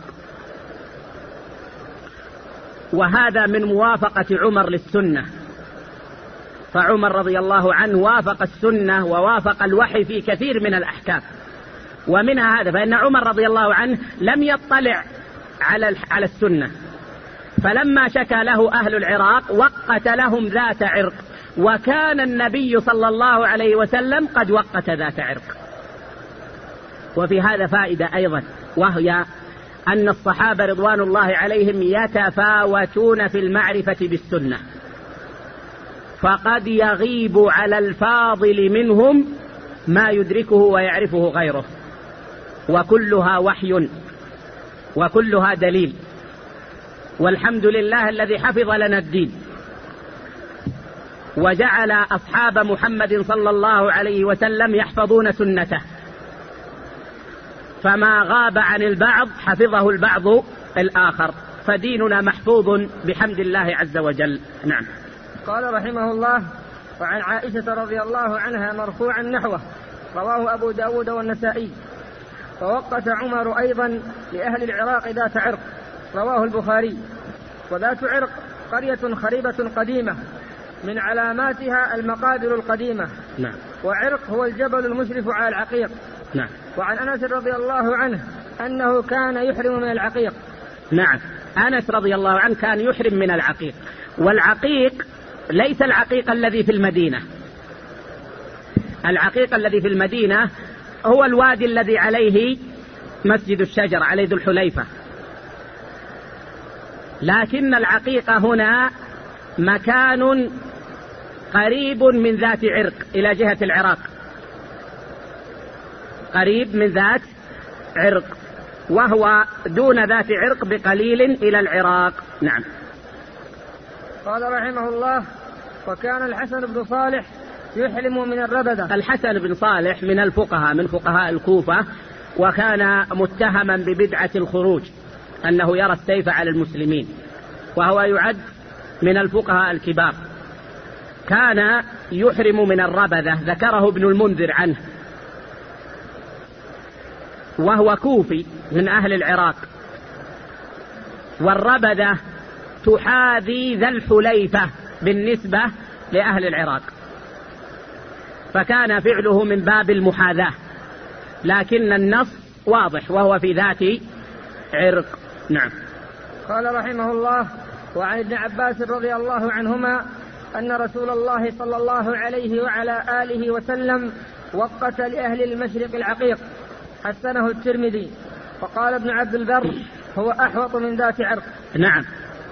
وهذا من موافقة عمر للسنة، فعمر رضي الله عنه وافق السنة ووافق الوحي في كثير من الأحكام، ومنها هذا، فإن عمر رضي الله عنه لم يطلع على السنة، فلما شكى له أهل العراق وقت لهم ذات عرق، وكان النبي صلى الله عليه وسلم قد وقت ذات عرق. وفي هذا فائدة أيضا، وهي أن الصحابة رضوان الله عليهم يتفاوتون في المعرفة بالسنة، فقد يغيب على الفاضل منهم ما يدركه ويعرفه غيره، وكلها وحي وكلها دليل، والحمد لله الذي حفظ لنا الدين وجعل أصحاب محمد صلى الله عليه وسلم يحفظون سنته، فما غاب عن البعض حفظه البعض الآخر، فديننا محفوظ بحمد الله عز وجل. نعم. قال رحمه الله: وعن عائشة رضي الله عنها مرفوعا نحوه، رواه أبو داود والنسائي. ووقت عمر أيضا لأهل العراق ذات عرق، رواه البخاري. وذات عرق قرية خريبة قديمة من علاماتها المقابر القديمة. نعم. وعرق هو الجبل المشرف على العقيق. نعم. وعن أنس رضي الله عنه أنه كان يحرم من العقيق. نعم، أنس رضي الله عنه كان يحرم من العقيق، والعقيق ليس العقيق الذي في المدينة. العقيق الذي في المدينة هو الوادي الذي عليه مسجد الشجر، عليه ذو الحليفة، لكن العقيق هنا مكان قريب من ذات عرق إلى جهة العراق، قريب من ذات عرق، وهو دون ذات عرق بقليل إلى العراق. نعم. قال رحمه الله: وكان الحسن بن صالح يحرم من الربذة. الحسن بن صالح من الفقهاء، من فقهاء الكوفة، وكان متهما ببدعة الخروج، أنه يرى السيف على المسلمين، وهو يعد من الفقهاء الكبار. كان يحرم من الربذة، ذكره ابن المنذر عنه، وهو كوفي من أهل العراق. والربذة تحاذي ذا الحليفة بالنسبة لأهل العراق، فكان فعله من باب المحاذاة، لكن النص واضح وهو في ذات عرق. نعم. قال رحمه الله: وعن ابن عباس رضي الله عنهما أن رسول الله صلى الله عليه وعلى آله وسلم وقت لأهل المشرق العقيق، حسنه الترمذي. وقال ابن عبد البر: هو أحوط من ذات عرق. نعم.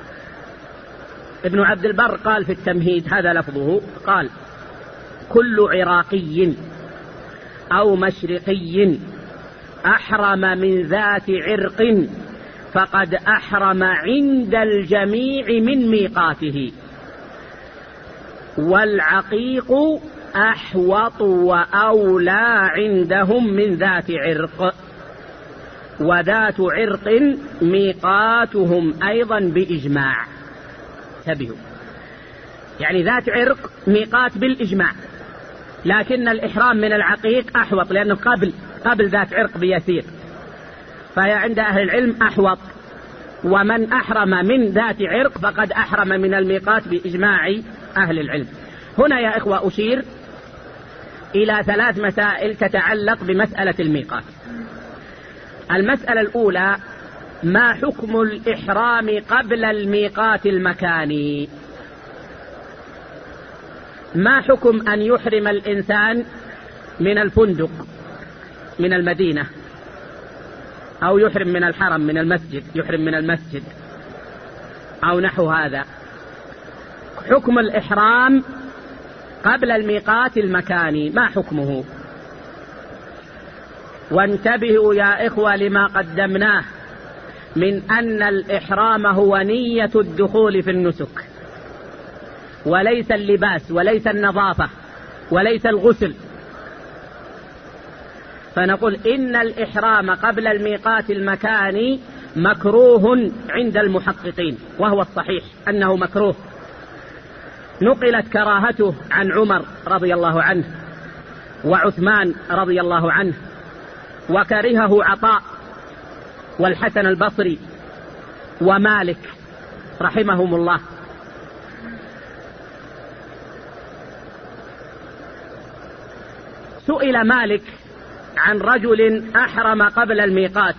ابن عبد البر قال في التمهيد، هذا لفظه، قال: كل عراقي أو مشرقي أحرم من ذات عرق فقد أحرم عند الجميع من ميقاته، والعقيق أحوط وأولى عندهم من ذات عرق، وذات عرق ميقاتهم أيضا بإجماع. انتبهوا، يعني ذات عرق ميقات بالإجماع، لكن الإحرام من العقيق أحوط لأنه قبل ذات عرق بيسير، فهي عند أهل العلم أحوط. ومن أحرم من ذات عرق فقد أحرم من الميقات بإجماع أهل العلم. هنا يا إخوة أشير إلى 3 مسائل تتعلق بمسألة الميقات. المسألة الأولى: ما حكم الإحرام قبل الميقات المكاني؟ ما حكم أن يحرم الإنسان من الفندق من المدينة، أو يحرم من الحرم من المسجد، يحرم من المسجد أو نحو هذا؟ حكم الإحرام قبل الميقات المكاني ما حكمه؟ وانتبهوا يا إخوة لما قدمناه من أن الإحرام هو نية الدخول في النسك، وليس اللباس وليس النظافة وليس الغسل. فنقول إن الإحرام قبل الميقات المكاني مكروه عند المحققين، وهو الصحيح أنه مكروه. نقلت كراهته عن عمر رضي الله عنه وعثمان رضي الله عنه، وكرهه عطاء والحسن البصري ومالك رحمهم الله. سئل مالك عن رجل أحرم قبل الميقات،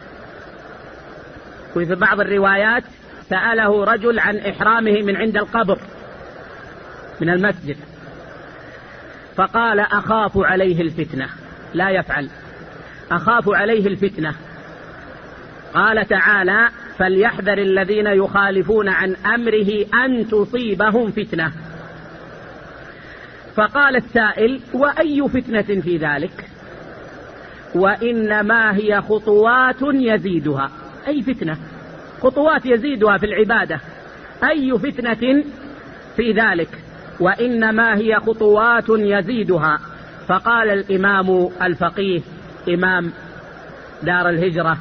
وفي بعض الروايات سأله رجل عن إحرامه من عند القبر من المسجد، فقال: أخاف عليه الفتنة، لا يفعل، أخاف عليه الفتنة. قال تعالى: فليحذر الذين يخالفون عن أمره أن تصيبهم فتنة. فقال السائل: وأي فتنة في ذلك؟ وإنما هي خطوات يزيدها. أي فتنة؟ خطوات يزيدها في العبادة، أي فتنة في ذلك؟ وإنما هي خطوات يزيدها. فقال الإمام الفقيه إمام دار الهجرة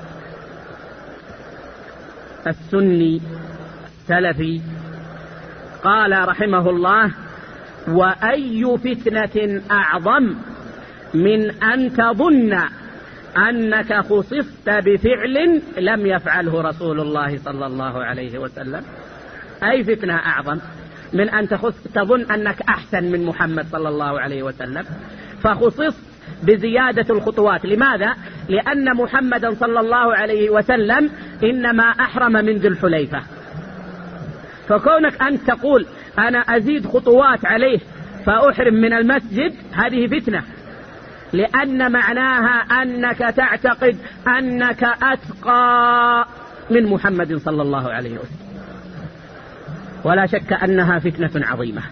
السني السلفي، قال رحمه الله: وأي فتنة أعظم من أن تظن أنك خصصت بفعل لم يفعله رسول الله صلى الله عليه وسلم؟ أي فتنة أعظم من أن تظن أنك أحسن من محمد صلى الله عليه وسلم، فخصصت بزيادة الخطوات. لماذا؟ لأن محمدا صلى الله عليه وسلم إنما أحرم من ذي الحليفة، فكونك أن تقول أنا أزيد خطوات عليه فأحرم من المسجد، هذه فتنة، لأن معناها أنك تعتقد أنك أتقى من محمد صلى الله عليه وسلم، ولا شك أنها فتنة عظيمة.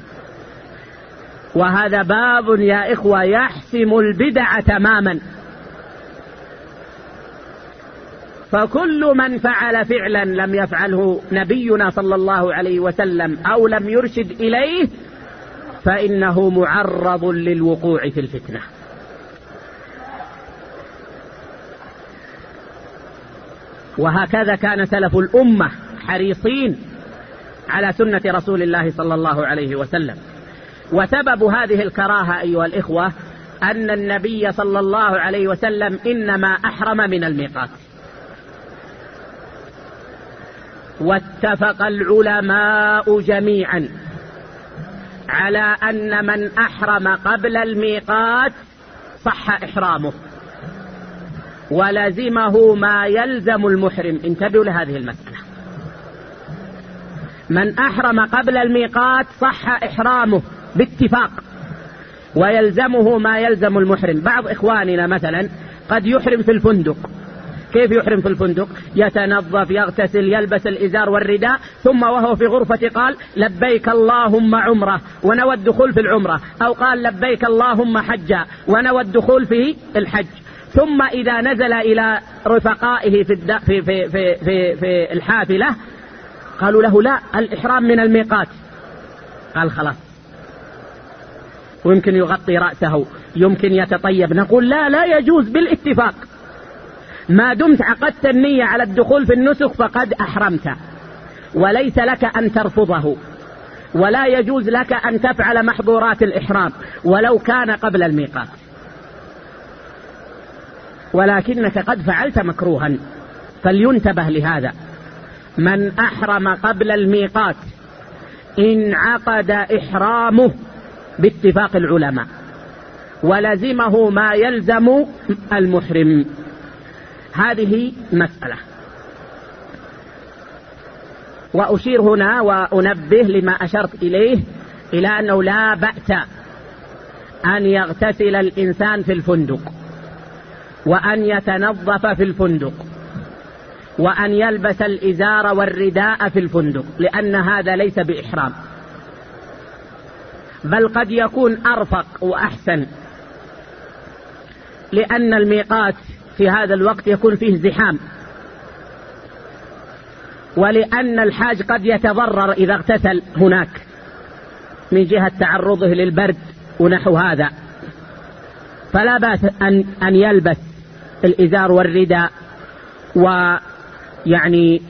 وهذا باب يا إخوة يحسم البدع تماما. فكل من فعل فعلا لم يفعله نبينا صلى الله عليه وسلم أو لم يرشد إليه فإنه معرض للوقوع في الفتنة. وهكذا كان سلف الأمة حريصين على سنة رسول الله صلى الله عليه وسلم. وسبب هذه الكراهة أيها الإخوة أن النبي صلى الله عليه وسلم إنما أحرم من الميقات. واتفق العلماء جميعا على أن من أحرم قبل الميقات صح إحرامه ولزمه ما يلزم المحرم. انتبهوا لهذه المسألة، من أحرم قبل الميقات صح إحرامه باتفاق ويلزمه ما يلزم المحرم. بعض إخواننا مثلا قد يحرم في الفندق. كيف يحرم في الفندق؟ يتنظف، يغتسل، يلبس الإزار والرداء، ثم وهو في غرفة قال لبيك اللهم عمرة ونوى الدخول في العمرة، أو قال لبيك اللهم حجا ونوى الدخول في الحج. ثم إذا نزل إلى رفقائه في الحافلة قالوا له لا، الإحرام من الميقات. قال خلاص، ويمكن يغطي رأسه، يمكن يتطيب. نقول لا يجوز بالاتفاق، ما دمت عقدت النية على الدخول في النسك فقد أحرمت، وليس لك أن ترفضه، ولا يجوز لك أن تفعل محظورات الإحرام ولو كان قبل الميقات، ولكنك قد فعلت مكروها. فلينتبه لهذا. من أحرم قبل الميقات انعقد إحرامه باتفاق العلماء ولزمه ما يلزم المحرم. هذه مسألة. وأشير هنا وأنبه لما أشرت إليه، إلى أنه لا بأس أن يغتسل الإنسان في الفندق، وأن يتنظف في الفندق، وأن يلبس الإزار والرداء في الفندق، لأن هذا ليس بإحرام، بل قد يكون أرفق وأحسن، لأن الميقات في هذا الوقت يكون فيه زحام، ولأن الحاج قد يتضرر إذا اغتسل هناك من جهة تعرضه للبرد ونحو هذا. فلا بأس أن يلبس الإزار والرداء ويعني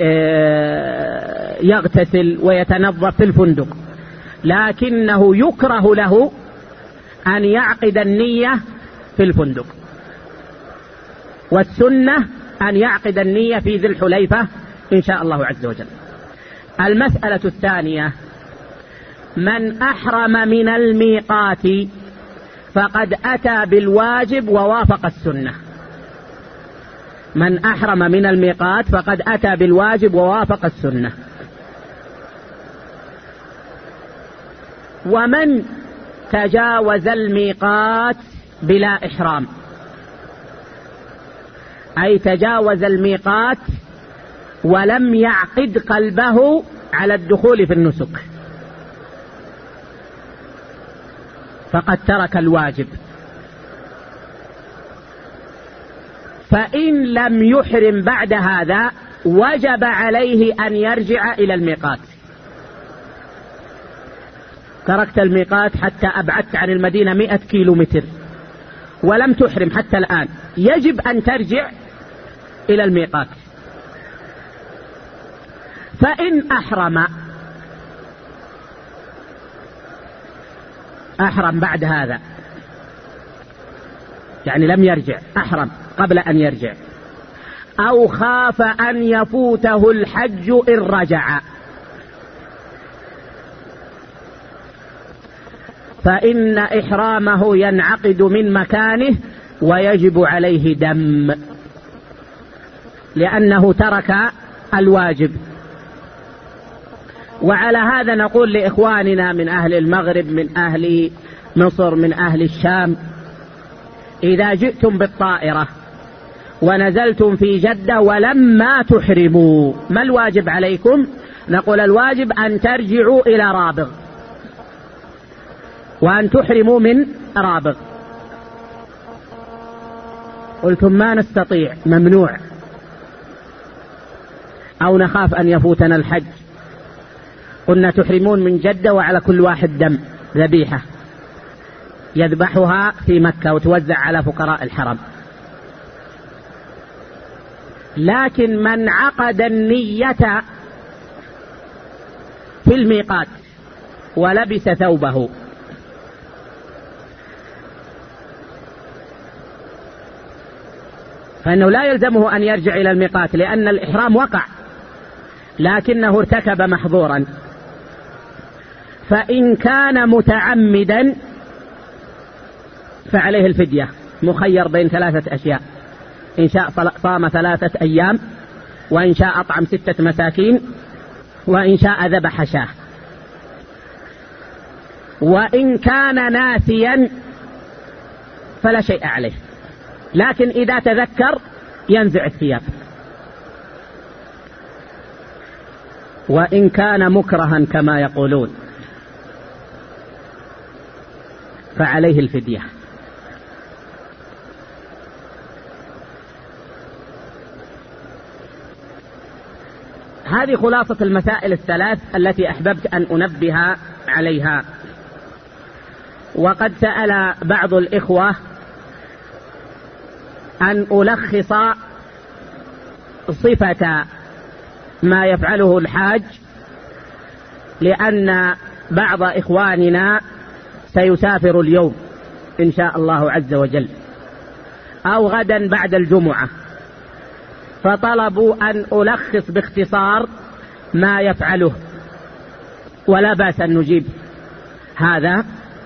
يغتسل ويتنظف في الفندق، لكنه يكره له أن يعقد النية في الفندق، والسنة أن يعقد النية في ذي الحليفة إن شاء الله عز وجل. المسألة الثانية: من أحرم من الميقات فقد أتى بالواجب ووافق السنة. من أحرم من الميقات فقد أتى بالواجب ووافق السنة. ومن تجاوز الميقات بلا إحرام، أي تجاوز الميقات ولم يعقد قلبه على الدخول في النسك، فقد ترك الواجب. فإن لم يحرم بعد هذا وجب عليه أن يرجع إلى الميقات. تركت الميقات حتى أبعدت عن المدينة 100 كيلومتر ولم تحرم حتى الآن، يجب أن ترجع إلى الميقات. فإن أحرم بعد هذا، يعني لم يرجع، أحرم قبل أن يرجع، أو خاف أن يفوته الحج إن رجع، فإن إحرامه ينعقد من مكانه ويجب عليه دم، لأنه ترك الواجب. وعلى هذا نقول لإخواننا من أهل المغرب، من أهل مصر، من أهل الشام: إذا جئتم بالطائرة ونزلتم في جدة ولما تحرموا، ما الواجب عليكم؟ نقول الواجب أن ترجعوا إلى رابغ وأن تحرموا من رابغ. قلتم ما نستطيع، ممنوع، أو نخاف أن يفوتنا الحج. قلنا تحرمون من جدة وعلى كل واحد دم، ذبيحة يذبحها في مكة وتوزع على فقراء الحرم. لكن من عقد النية في الميقات ولبس ثوبه فإنه لا يلزمه أن يرجع إلى الميقات، لأن الإحرام وقع لكنه ارتكب محظورا. فإن كان متعمدا فعليه الفدية، مخير بين 3 أشياء: إن شاء صام 3 أيام، وإن شاء أطعم 6 مساكين، وإن شاء ذبح شاة. وإن كان ناسيا فلا شيء عليه، لكن إذا تذكر ينزع الثياب. وإن كان مكرها كما يقولون فعليه الفدية. هذه خلاصة المسائل الثلاث التي أحببت أن أنبه عليها. وقد سأل بعض الإخوة أن ألخص صفة ما يفعله الحاج، لأن بعض إخواننا سيسافر اليوم إن شاء الله عز وجل أو غدا بعد الجمعة، فطلبوا أن ألخص باختصار ما يفعله، ولا بأس أن نجيب هذا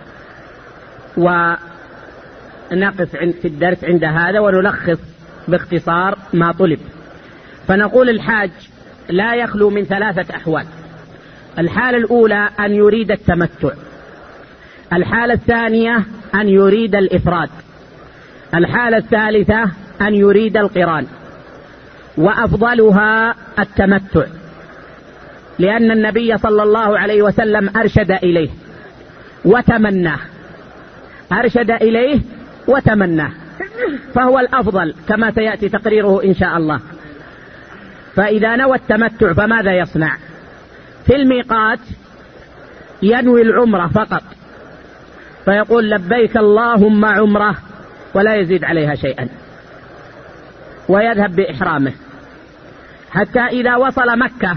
ونقف في الدرس عند هذا ونلخص باختصار ما طلب. فنقول الحاج لا يخلو من 3 أحوال: الحالة الأولى أن يريد التمتع، الحالة الثانية أن يريد الإفراد، الحالة الثالثة أن يريد القران، وأفضلها التمتع، لأن النبي صلى الله عليه وسلم أرشد إليه وتمناه، أرشد إليه وتمناه، فهو الأفضل كما سيأتي تقريره إن شاء الله. فإذا نوى التمتع فماذا يصنع؟ في الميقات ينوي العمرة فقط، فيقول لبيك اللهم عمرة ولا يزيد عليها شيئا، ويذهب بإحرامه حتى إذا وصل مكة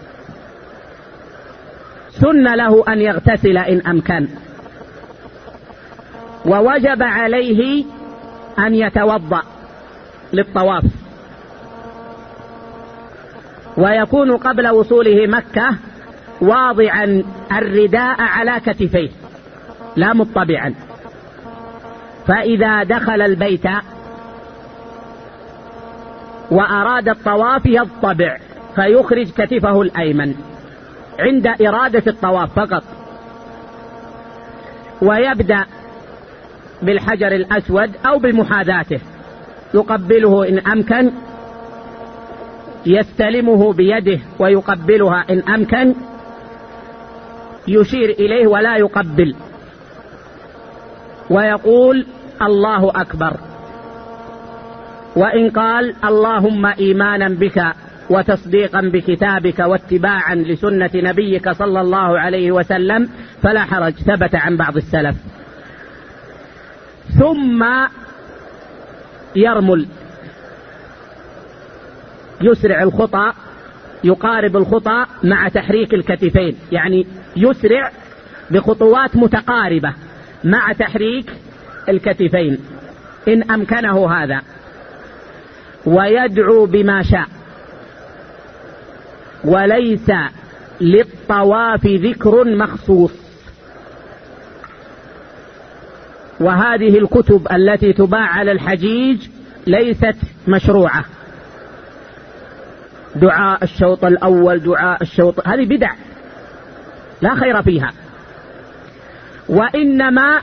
سن له أن يغتسل إن أمكن، ووجب عليه أن يتوضأ للطواف، ويكون قبل وصوله مكة واضعا الرداء على كتفيه لا مطبعا، فإذا دخل البيت وأراد الطواف يضطبع فيخرج كتفه الأيمن عند إرادة الطواف فقط، ويبدأ بالحجر الأسود أو بمحاذاته، يقبله إن أمكن، يستلمه بيده ويقبلها إن أمكن، يشير إليه ولا يقبل، ويقول الله أكبر. وإن قال اللهم إيمانا بك وتصديقا بكتابك واتباعا لسنة نبيك صلى الله عليه وسلم فلا حرج، ثبت عن بعض السلف. ثم يرمل، يسرع الخطى، يقارب الخطى مع تحريك الكتفين، يعني يسرع بخطوات متقاربة مع تحريك الكتفين إن أمكنه هذا، ويدعو بما شاء. وليس للطواف ذكر مخصوص. وهذه الكتب التي تباع على الحجيج ليست مشروعة، دعاء الشوط الأول، دعاء الشوط، هذه بدع لا خير فيها. وإنما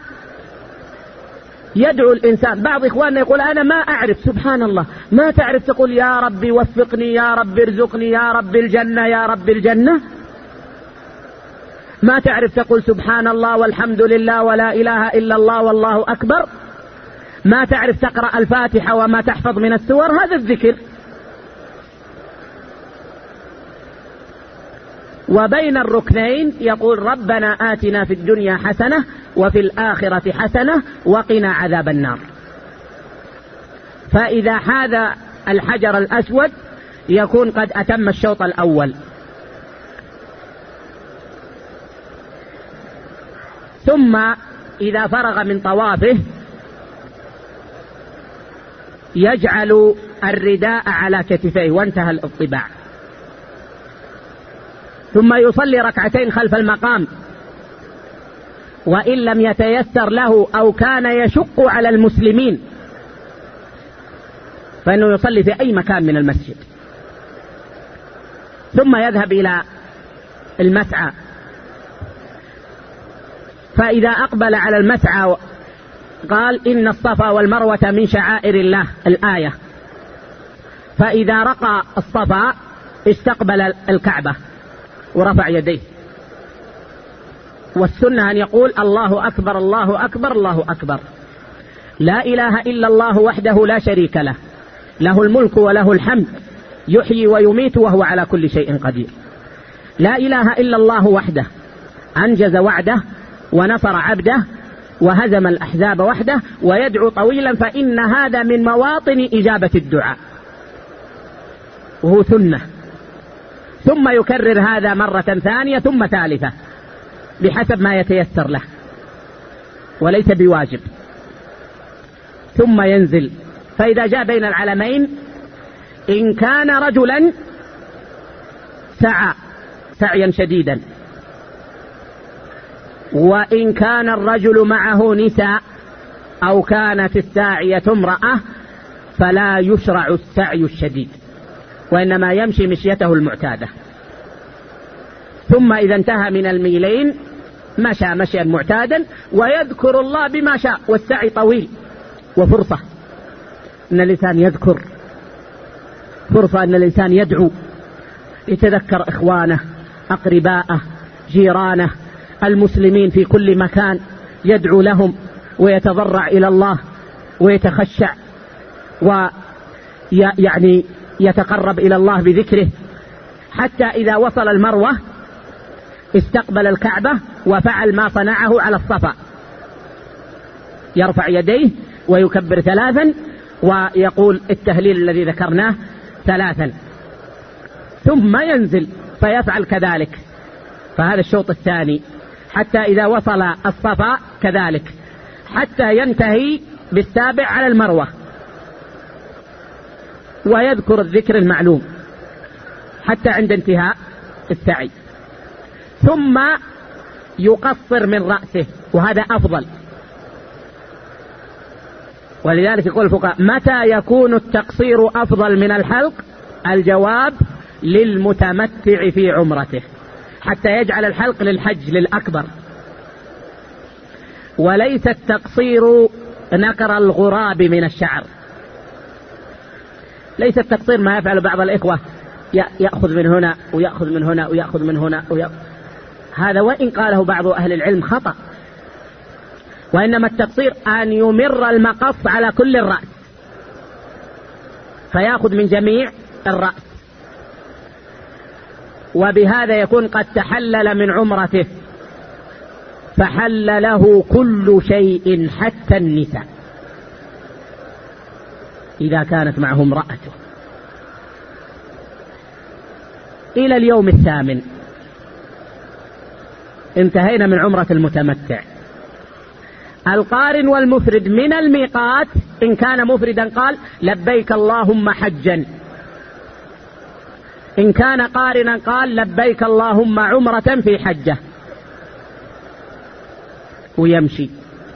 يدعو الإنسان. بعض إخواننا يقول أنا ما أعرف، سبحان الله، ما تعرف تقول يا رب وفقني، يا رب ارزقني، يا رب الجنة، يا رب الجنة؟ ما تعرف تقول سبحان الله والحمد لله ولا إله إلا الله والله أكبر؟ ما تعرف تقرأ الفاتحة وما تحفظ من السور؟ هذا الذكر. وبين الركنين يقول ربنا آتنا في الدنيا حسنة وفي الآخرة حسنة وقنا عذاب النار. فإذا حاذ الحجر الأسود يكون قد أتم الشوط الأول. ثم إذا فرغ من طوافه يجعل الرداء على كتفيه وانتهى الاطباع، ثم يصلي ركعتين خلف المقام. وإن لم يتيسر له أو كان يشق على المسلمين فإنه يصلي في أي مكان من المسجد. ثم يذهب إلى المسعى، فإذا أقبل على المسعى قال إن الصفا والمروة من شعائر الله، الآية. فإذا رقى الصفا استقبل الكعبة ورفع يديه. والسنة أن يقول الله أكبر الله أكبر الله أكبر، لا إله إلا الله وحده لا شريك له، له الملك وله الحمد، يحيي ويميت وهو على كل شيء قدير. لا إله إلا الله وحده أنجز وعده ونصر عبده وهزم الأحزاب وحده. ويدعو طويلا فإن هذا من مواطن إجابة الدعاء، وهو سنة. ثم يكرر هذا مرة ثانية ثم ثالثة بحسب ما يتيسر له وليس بواجب. ثم ينزل، فإذا جاء بين العلمين إن كان رجلا سعى سعيا شديدا، وإن كان الرجل معه نساء أو كانت الساعية امرأة فلا يشرع السعي الشديد، وإنما يمشي مشيته المعتادة. ثم إذا انتهى من الميلين مشى مشيا معتادا ويذكر الله بما شاء. والسعي طويل وفرصة أن الإنسان يذكر، فرصة أن الإنسان يدعو، يتذكر إخوانه أقرباءه جيرانه المسلمين في كل مكان، يدعو لهم ويتضرع إلى الله ويتخشع ويعني يتقرب إلى الله بذكره. حتى إذا وصل المروة استقبل الكعبة وفعل ما صنعه على الصفا، يرفع يديه ويكبر ثلاثا ويقول التهليل الذي ذكرناه ثلاثا، ثم ينزل فيفعل كذلك. فهذا الشوط الثاني حتى إذا وصل الصفا كذلك حتى ينتهي بالسابع على المروة، ويذكر الذكر المعلوم حتى عند انتهاء السعي. ثم يقصر من رأسه، وهذا أفضل. ولذلك يقول الفقهاء متى يكون التقصير أفضل من الحلق؟ الجواب للمتمتع في عمرته، حتى يجعل الحلق للحج للأكبر. وليس التقصير نقر الغراب من الشعر، ليس التقصير ما يفعل بعض الإخوة، يأخذ من هنا ويأخذ من هنا ويأخذ من هنا هذا وإن قاله بعض أهل العلم خطأ، وإنما التقصير أن يمر المقص على كل الرأس فيأخذ من جميع الرأس، وبهذا يكون قد تحلل من عمرته فحل له كل شيء حتى النساء إذا كانت معه امرأته. إلى اليوم الثامن انتهينا من عمرة المتمتع. القارن والمفرد من الميقات إن كان مفردا قال لبيك اللهم حجا، إن كان قارنا قال لبيك اللهم عمرة في حجة ويمشي.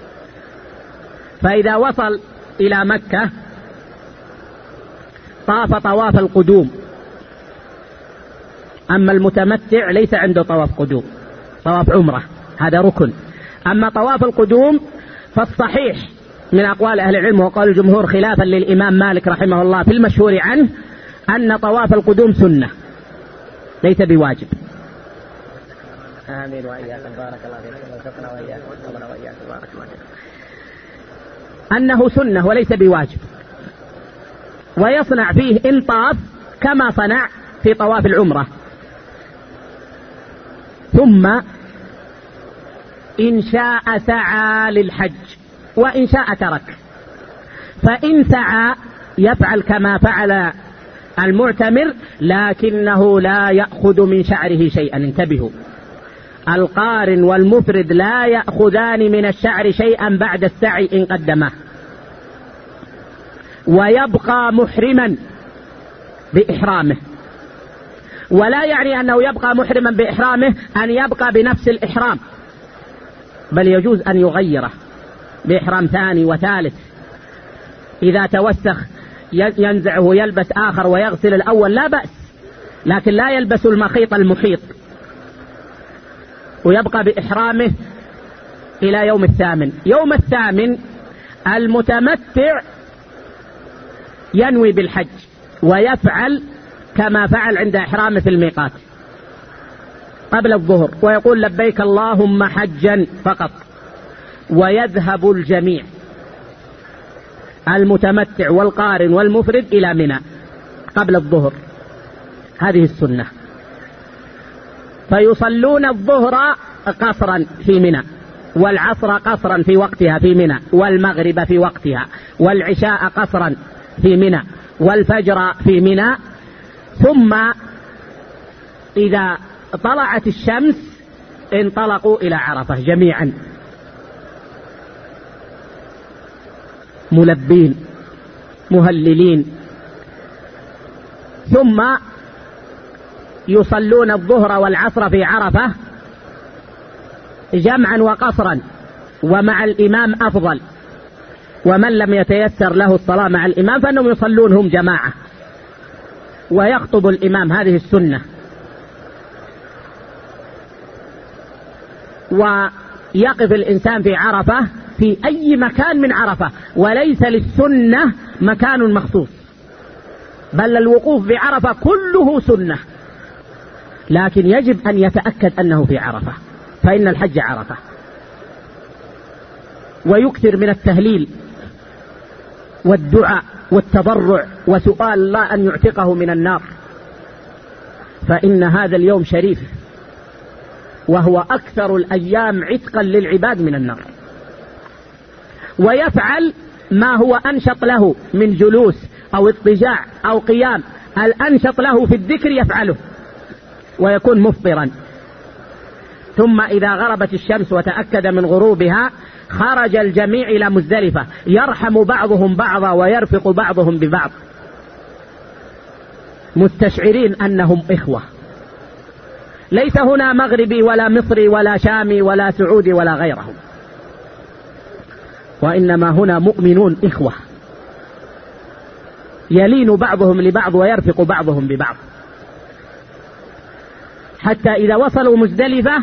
فإذا وصل إلى مكة طاف طواف القدوم. أما المتمتع ليس عنده طواف قدوم، طواف عمرة هذا ركن. أما طواف القدوم فالصحيح من أقوال أهل العلم وقال الجمهور خلافا للإمام مالك رحمه الله في المشهور عنه أن طواف القدوم سنة ليس بواجب. آمين وإياكم بارك الله فيكم وشكرا وإياكم وإياكم بارك الله فيكم. أنه سنة وليس بواجب، ويصنع فيه إن طاف كما صنع في طواف العمرة. ثم إن شاء سعى للحج وإن شاء ترك. فإن سعى يفعل كما فعل المعتمر لكنه لا يأخذ من شعره شيئا. انتبهوا، القارن والمفرد لا يأخذان من الشعر شيئا بعد السعي إن قدمه، ويبقى محرما بإحرامه. ولا يعني أنه يبقى محرما بإحرامه أن يبقى بنفس الإحرام، بل يجوز أن يغيره بإحرام ثاني وثالث. إذا توسخ ينزعه ويلبس آخر ويغسل الأول لا بأس، لكن لا يلبس المخيط المحيط، ويبقى بإحرامه إلى يوم الثامن. يوم الثامن المتمتع ينوي بالحج ويفعل كما فعل عند إحرامه في الميقات قبل الظهر، ويقول لبيك اللهم حجا فقط، ويذهب الجميع المتمتع والقارن والمفرد إلى منى قبل الظهر. هذه السنة. فيصلون الظهر قصرا في منى، والعصر قصرا في وقتها في منى، والمغرب في وقتها، والعشاء قصرا في منى، والفجر في منى. ثم إذا طلعت الشمس انطلقوا إلى عرفة جميعا ملبين مهللين. ثم يصلون الظهر والعصر في عرفة جمعا وقصرا، ومع الإمام أفضل، ومن لم يتيسر له الصلاة مع الإمام فإنهم يصلونهم جماعة ويخطب الإمام. هذه السنة. ويقف الإنسان في عرفة في أي مكان من عرفة، وليس للسنة مكان مخصوص، بل الوقوف بعرفة كله سنة، لكن يجب أن يتأكد أنه في عرفة، فإن الحج عرفة. ويكثر من التهليل والدعاء والتضرع وسؤال الله أن يعتقه من النار، فإن هذا اليوم شريف، وهو أكثر الأيام عتقا للعباد من النار. ويفعل ما هو أنشط له من جلوس أو اضطجاع أو قيام، الأنشط له في الذكر يفعله ويكون مفطرا. ثم إذا غربت الشمس وتأكد من غروبها خرج الجميع إلى مزدلفة، يرحم بعضهم بعضا ويرفق بعضهم ببعض، مستشعرين أنهم إخوة. ليس هنا مغربي ولا مصري ولا شامي ولا سعودي ولا غيرهم، وإنما هنا مؤمنون إخوة يلين بعضهم لبعض ويرفق بعضهم ببعض. حتى إذا وصلوا مزدلفة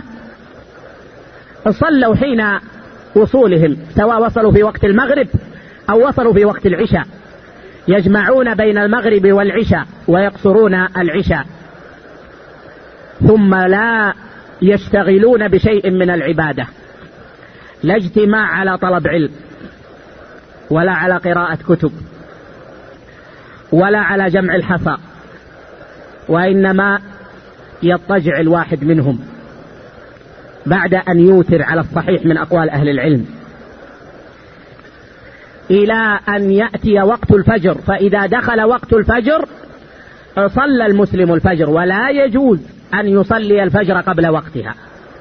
صلوا حين وصولهم، سواء وصلوا في وقت المغرب أو وصلوا في وقت العشاء، يجمعون بين المغرب والعشاء ويقصرون العشاء، ثم لا يشتغلون بشيء من العبادة، لا اجتماع على طلب علم ولا على قراءة كتب ولا على جمع الحصى، وإنما يضطجع الواحد منهم بعد أن يوتر على الصحيح من أقوال أهل العلم إلى أن يأتي وقت الفجر، فإذا دخل وقت الفجر صلى المسلم الفجر، ولا يجوز أن يصلي الفجر قبل وقتها.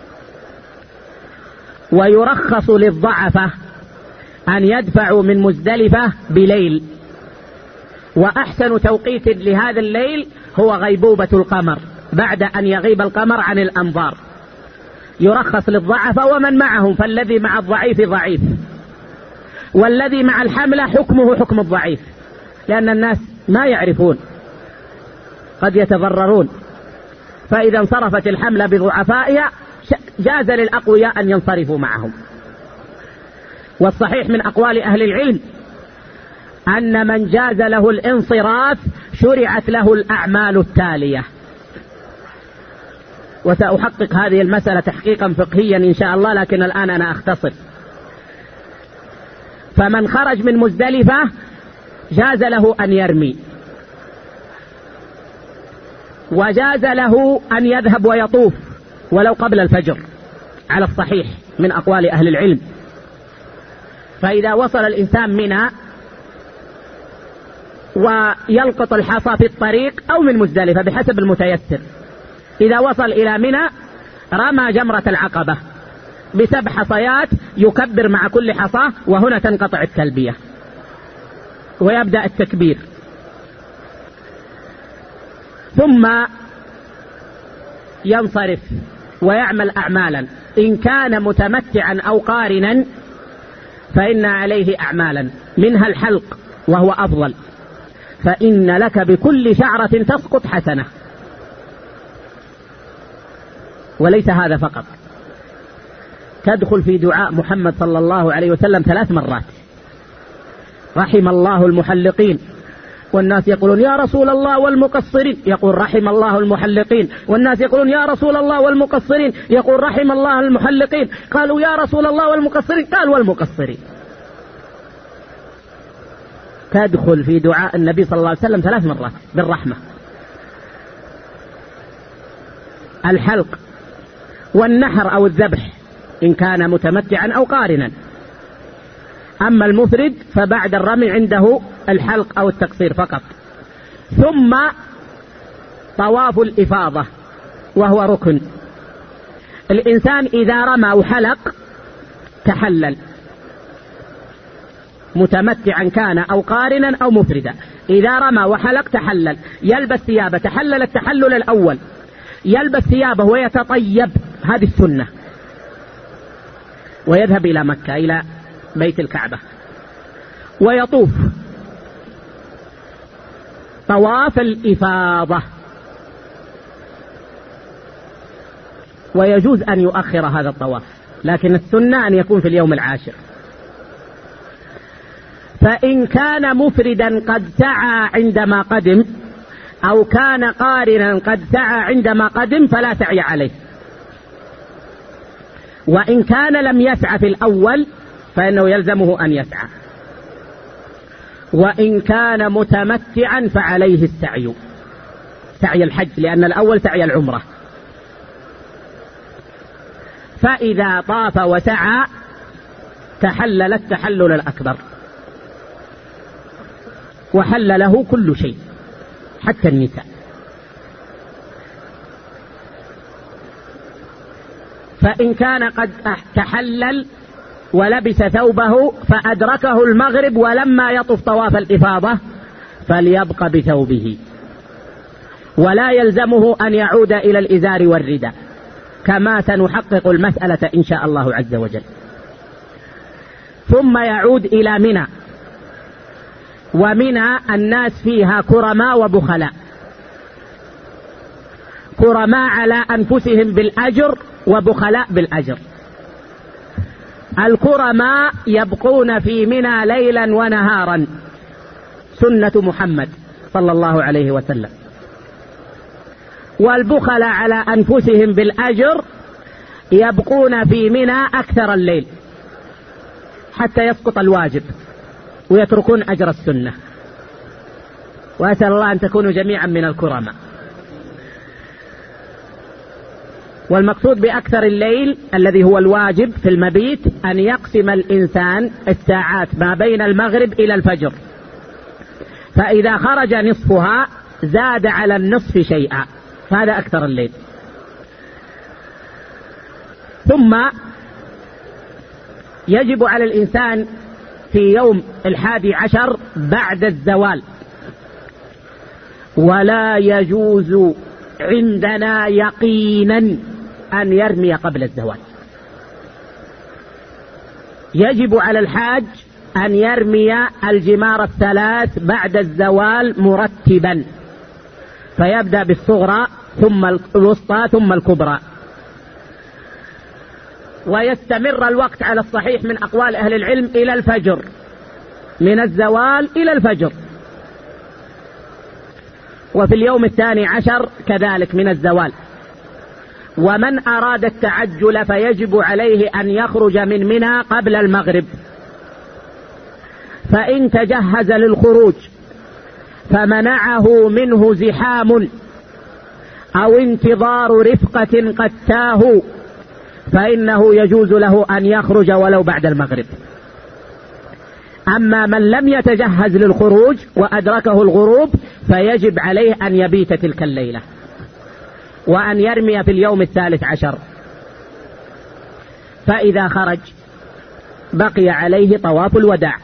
ويرخص للضعفة أن يدفعوا من مزدلفة بليل، وأحسن توقيت لهذا الليل هو غيبوبة القمر بعد أن يغيب القمر عن الأنظار. يرخص للضعفة ومن معهم، فالذي مع الضعيف ضعيف، والذي مع الحملة حكمه حكم الضعيف، لأن الناس ما يعرفون قد يتضررون، فإذا انصرفت الحملة بضعفائها جاز للأقوياء أن ينصرفوا معهم. والصحيح من أقوال أهل العلم أن من جاز له الانصراف شرعت له الأعمال التالية، وسأحقق هذه المسألة تحقيقا فقهيا إن شاء الله، لكن الآن أنا أختصر. فمن خرج من مزدلفة جاز له أن يرمي، وجاز له أن يذهب ويطوف ولو قبل الفجر على الصحيح من أقوال أهل العلم. فإذا وصل الإنسان منى ويلقط الحصى في الطريق أو من مزدلفة بحسب المتيسر، إذا وصل إلى منى رمى جمرة العقبة ب7 حصيات، يكبر مع كل حصاة، وهنا تنقطع التلبية ويبدأ التكبير، ثم ينصرف ويعمل أعمالا. إن كان متمتعا أو قارنا فإن عليه أعمالا، منها الحلق وهو أفضل، فإن لك بكل شعرة تسقط حسنة. وليس هذا فقط، تدخل في دعاء محمد صلى الله عليه وسلم 3 مرات: رحم الله المحلقين، والناس يقولون يا رسول الله والمقصرين، يقول رحم الله المحلقين، والناس يقولون يا رسول الله والمقصرين، يقول رحم الله المحلقين، قالوا يا رسول الله والمقصرين، قال والمقصرين. تدخل في دعاء النبي صلى الله عليه وسلم 3 مرات بالرحمة. الحلق والنحر أو الذبح إن كان متمتعا أو قارنا. أما المفرد فبعد الرمي عنده الحلق أو التقصير فقط. ثم طواف الإفاضة وهو ركن. الإنسان إذا رمى وحلق تحلل، متمتعا كان أو قارنا أو مفردا. إذا رمى وحلق تحلل، يلبس ثيابه، تحلل التحلل الأول، يلبس ثيابه ويتطيب، هذه السنة، ويذهب إلى مكة إلى بيت الكعبة ويطوف طواف الإفاضة. ويجوز أن يؤخر هذا الطواف، لكن السنة أن يكون في اليوم العاشر. فإن كان مفردا قد سعى عندما قدم، أو كان قارنا قد سعى عندما قدم، فلا سعي عليه. وإن كان لم يسعى في الأول فإنه يلزمه أن يسعى. وإن كان متمتعا فعليه السعي، سعي الحج، لأن الأول سعي العمرة. فإذا طاف وسعى تحلل التحلل الأكبر، وحل له كل شيء حتى النساء. فإن كان قد تحلل ولبس ثوبه فأدركه المغرب ولما يطف طواف الإفاضة فليبق بثوبه، ولا يلزمه أن يعود إلى الإزار والرداء، كما سنحقق المسألة إن شاء الله عز وجل. ثم يعود إلى منى. ومنى الناس فيها كرماء وبخلاء، كرماء على أنفسهم بالأجر وبخلاء بالأجر. الكرماء يبقون في منى ليلا ونهارا، سنة محمد صلى الله عليه وسلم. والبخلاء على أنفسهم بالأجر يبقون في منى أكثر الليل، حتى يسقط الواجب ويتركون أجر السنة. وأسأل الله أن تكونوا جميعا من الكرماء. والمقصود بأكثر الليل الذي هو الواجب في المبيت أن يقسم الإنسان الساعات ما بين المغرب إلى الفجر، فإذا خرج نصفها زاد على النصف شيئا، فهذا أكثر الليل. ثم يجب على الإنسان في يوم 11 بعد الزوال، ولا يجوز عندنا يقينا أن يرمي قبل الزوال. يجب على الحاج أن يرمي الجمار الثلاث بعد الزوال مرتبا، فيبدأ بالصغرى ثم الوسطى ثم الكبرى، ويستمر الوقت على الصحيح من أقوال أهل العلم إلى الفجر، من الزوال إلى الفجر. وفي اليوم 12 كذلك من الزوال. ومن أراد التعجل فيجب عليه أن يخرج من منى قبل المغرب، فإن تجهز للخروج فمنعه منه زحام أو انتظار رفقة قد تاهوا فإنه يجوز له أن يخرج ولو بعد المغرب. أما من لم يتجهز للخروج وأدركه الغروب فيجب عليه أن يبيت تلك الليلة وأن يرمي في اليوم 13. فإذا خرج بقي عليه طواف الوداع.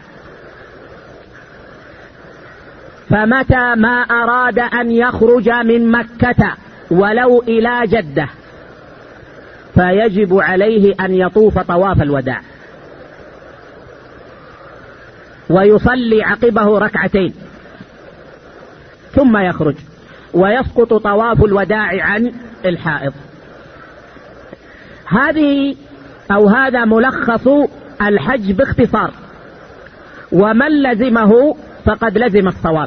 فمتى ما أراد أن يخرج من مكة ولو إلى جدة فيجب عليه أن يطوف طواف الوداع ويصلي عقبه ركعتين ثم يخرج، ويسقط طواف الوداع عن الحائض. هذا ملخص الحج باختصار، ومن لزمه فقد لزم الصواب،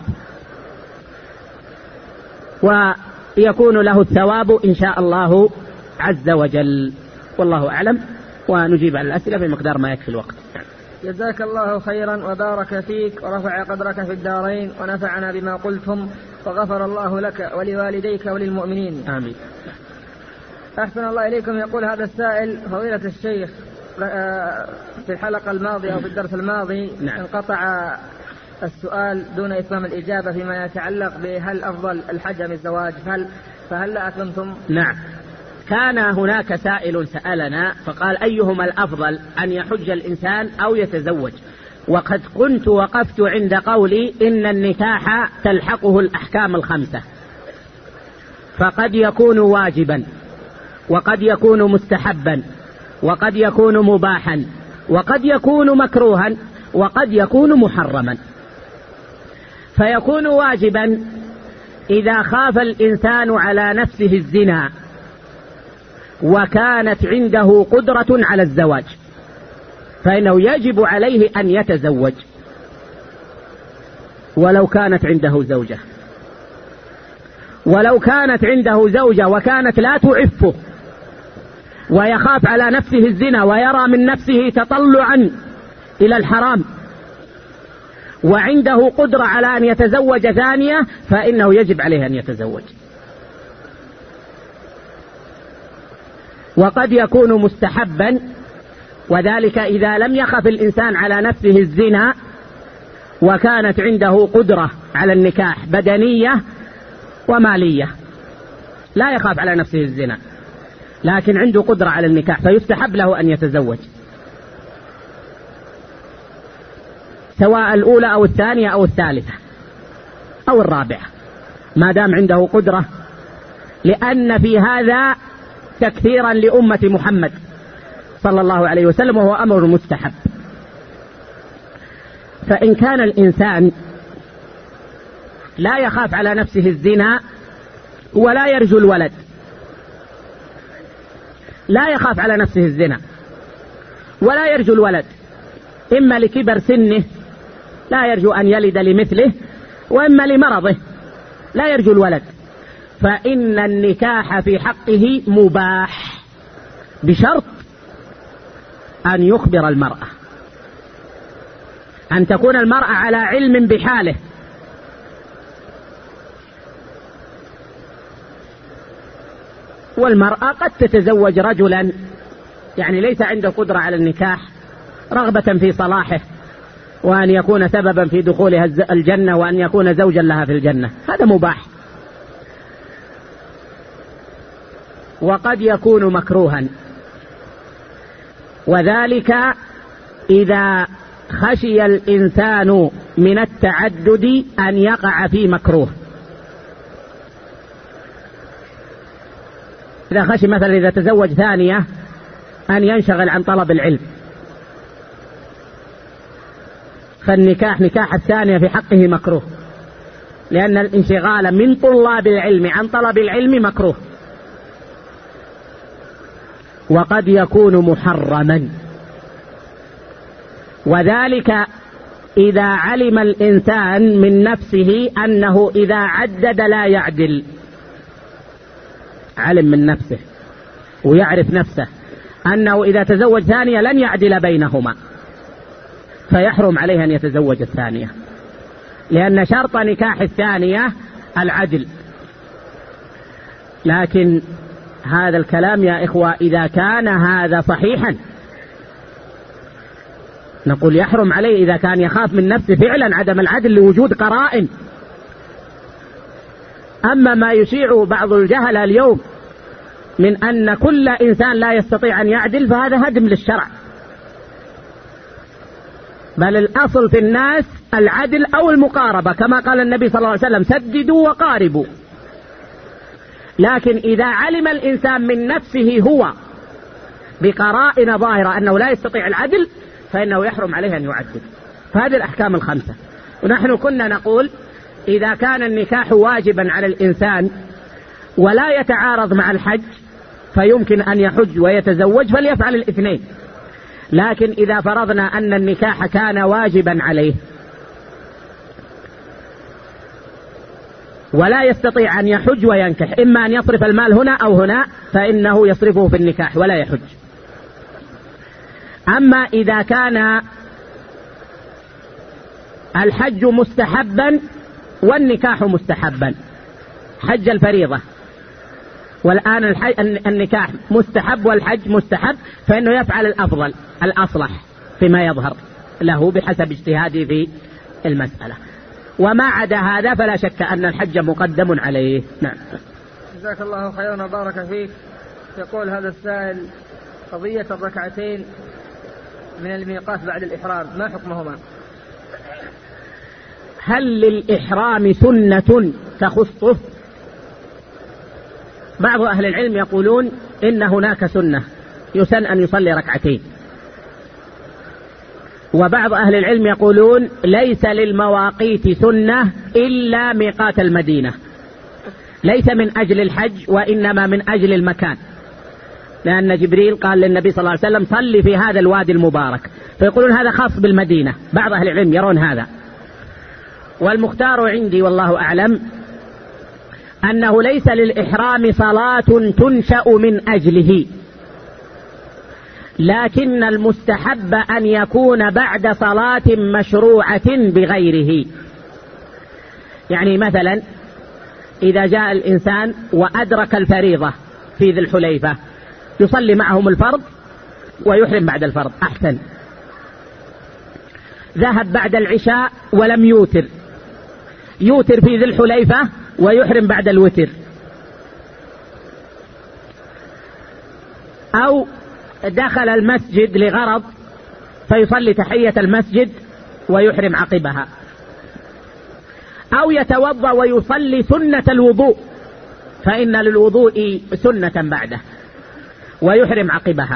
ويكون له الثواب إن شاء الله عز وجل. والله أعلم، ونجيب على الأسئلة في مقدار ما يكفي الوقت. جزاك الله خيرا وبارك فيك ورفع قدرك في الدارين ونفعنا بما قلتم، وغفر الله لك ولوالديك وللمؤمنين. آمين. أحسن الله إليكم. يقول هذا السائل: فضيلة الشيخ، في الحلقة الماضية أو في الدرس الماضي انقطع السؤال دون إتمام الإجابة فيما يتعلق بهل أفضل الحج أم الزواج، فهل لا أتممتم؟ نعم، كان هناك سائل سألنا فقال: أيهما الأفضل، أن يحج الإنسان أو يتزوج؟ وقد كنت وقفت عند قولي إن النكاح تلحقه الأحكام الخمسة، فقد يكون واجبا، وقد يكون مستحبا، وقد يكون مباحا، وقد يكون مكروها، وقد يكون محرما. فيكون واجبا إذا خاف الإنسان على نفسه الزنا وكانت عنده قدرة على الزواج، فإنه يجب عليه أن يتزوج ولو كانت عنده زوجة. ولو كانت عنده زوجة وكانت لا تعفه ويخاف على نفسه الزنا ويرى من نفسه تطلعا إلى الحرام وعنده قدرة على أن يتزوج ثانية، فإنه يجب عليه أن يتزوج. وقد يكون مستحبا، وذلك إذا لم يخف الإنسان على نفسه الزنا وكانت عنده قدرة على النكاح بدنية ومالية، لا يخاف على نفسه الزنا لكن عنده قدرة على النكاح، فيستحب له أن يتزوج، سواء الأولى أو الثانية أو الثالثة أو الرابعة، ما دام عنده قدرة، لأن في هذا تكثيرا لأمة محمد صلى الله عليه وسلم، وهو أمر مستحب. فإن كان الإنسان لا يخاف على نفسه الزنا ولا يرجو الولد، لا يخاف على نفسه الزنا ولا يرجو الولد، إما لكبر سنه لا يرجو أن يلد لمثله، وإما لمرضه لا يرجو الولد، فإن النكاح في حقه مباح بشرط أن يخبر المرأة أن تكون المرأة على علم بحاله، والمرأة قد تتزوج رجلا يعني ليس عنده قدرة على النكاح رغبة في صلاحه وأن يكون سببا في دخولها الجنة وأن يكون زوجا لها في الجنة، هذا مباح. وقد يكون مكروها، وذلك إذا خشي الإنسان من التعدد أن يقع في مكروه. إذا خشي مثلا إذا تزوج ثانية أن ينشغل عن طلب العلم، فالنكاح نكاح الثانية في حقه مكروه، لأن الانشغال من طلاب العلم عن طلب العلم مكروه. وقد يكون محرما، وذلك إذا علم الإنسان من نفسه أنه إذا عدد لا يعدل، علم من نفسه ويعرف نفسه أنه إذا تزوج ثانية لن يعدل بينهما، فيحرم عليه أن يتزوج الثانية، لأن شرط نكاح الثانية العدل. لكن هذا الكلام يا إخوة إذا كان هذا صحيحا نقول يحرم عليه إذا كان يخاف من نفسه فعلا عدم العدل لوجود قرائن. أما ما يشيع بعض الجهلة اليوم من أن كل إنسان لا يستطيع أن يعدل فهذا هدم للشرع، بل الأصل في الناس العدل أو المقاربة، كما قال النبي صلى الله عليه وسلم سددوا وقاربوا. لكن إذا علم الإنسان من نفسه هو بقرائن ظاهرة أنه لا يستطيع العدل فإنه يحرم عليه أن يعدل. فهذه الأحكام الخمسة. ونحن كنا نقول إذا كان النكاح واجبا على الإنسان ولا يتعارض مع الحج فيمكن أن يحج ويتزوج فليفعل الاثنين. لكن إذا فرضنا أن النكاح كان واجبا عليه ولا يستطيع أن يحج وينكح، إما أن يصرف المال هنا أو هنا، فإنه يصرفه في النكاح ولا يحج. أما إذا كان الحج مستحبا والنكاح مستحبا، حج الفريضة والآن النكاح مستحب والحج مستحب، فإنه يفعل الأفضل الأصلح فيما يظهر له بحسب اجتهاده في المسألة. وما عدا هذا فلا شك أن الحج مقدم عليه. نعم. جزاك الله خيرا وبارك فيك. يقول هذا السائل قضية الركعتين من الميقات بعد الإحرام ما حكمهما؟ هل للإحرام سنة تخصه؟ بعض أهل العلم يقولون إن هناك سنة يسن أن يصلي ركعتين، وبعض أهل العلم يقولون ليس للمواقيت سنة إلا ميقات المدينة، ليس من أجل الحج وإنما من أجل المكان، لأن جبريل قال للنبي صلى الله عليه وسلم صلي في هذا الوادي المبارك، فيقولون هذا خاص بالمدينة. بعض أهل العلم يرون هذا، والمختار عندي والله أعلم أنه ليس للإحرام صلاة تنشأ من أجله، لكن المستحب أن يكون بعد صلاة مشروعة بغيره. يعني مثلا إذا جاء الإنسان وأدرك الفريضة في ذي الحليفة يصلي معهم الفرض ويحرم بعد الفرض أحسن. ذهب بعد العشاء ولم يوتر، يوتر في ذي الحليفة ويحرم بعد الوتر. أو دخل المسجد لغرض فيصلي تحية المسجد ويحرم عقبها. أو يتوضأ ويصلي سنة الوضوء فإن للوضوء سنة بعده ويحرم عقبها.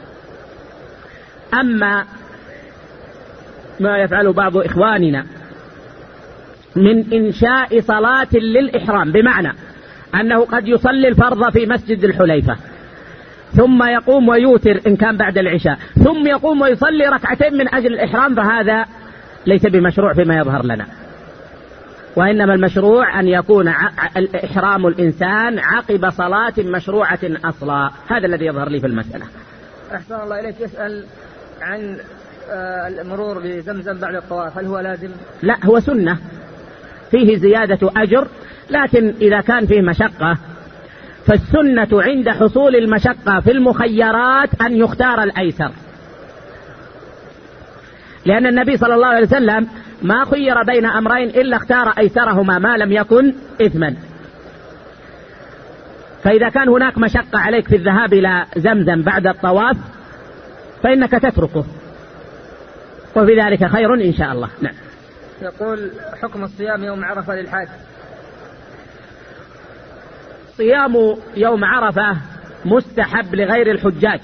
أما ما يفعل بعض إخواننا من إنشاء صلاة للإحرام، بمعنى أنه قد يصلي الفرض في مسجد الحليفة ثم يقوم ويوتر إن كان بعد العشاء ثم يقوم ويصلي ركعتين من أجل الإحرام، فهذا ليس بمشروع فيما يظهر لنا، وإنما المشروع أن يكون إحرام الإنسان عقب صلاة مشروعة أصلا. هذا الذي يظهر لي في المسألة. أحسن الله إليك. يسأل عن المرور بزمزم بعد الطواف هل هو لازم؟ لا، هو سنة فيه زيادة أجر، لكن إذا كان فيه مشقة فالسنة عند حصول المشقة في المخيرات أن يختار الأيسر، لأن النبي صلى الله عليه وسلم ما خير بين أمرين إلا اختار أيسرهما ما لم يكن إثما. فإذا كان هناك مشقة عليك في الذهاب إلى زمزم بعد الطواف فإنك تتركه، وفي ذلك خير إن شاء الله. نعم. يقول حكم الصيام يوم عرفة للحاج. صيام يوم عرفة مستحب لغير الحجاج،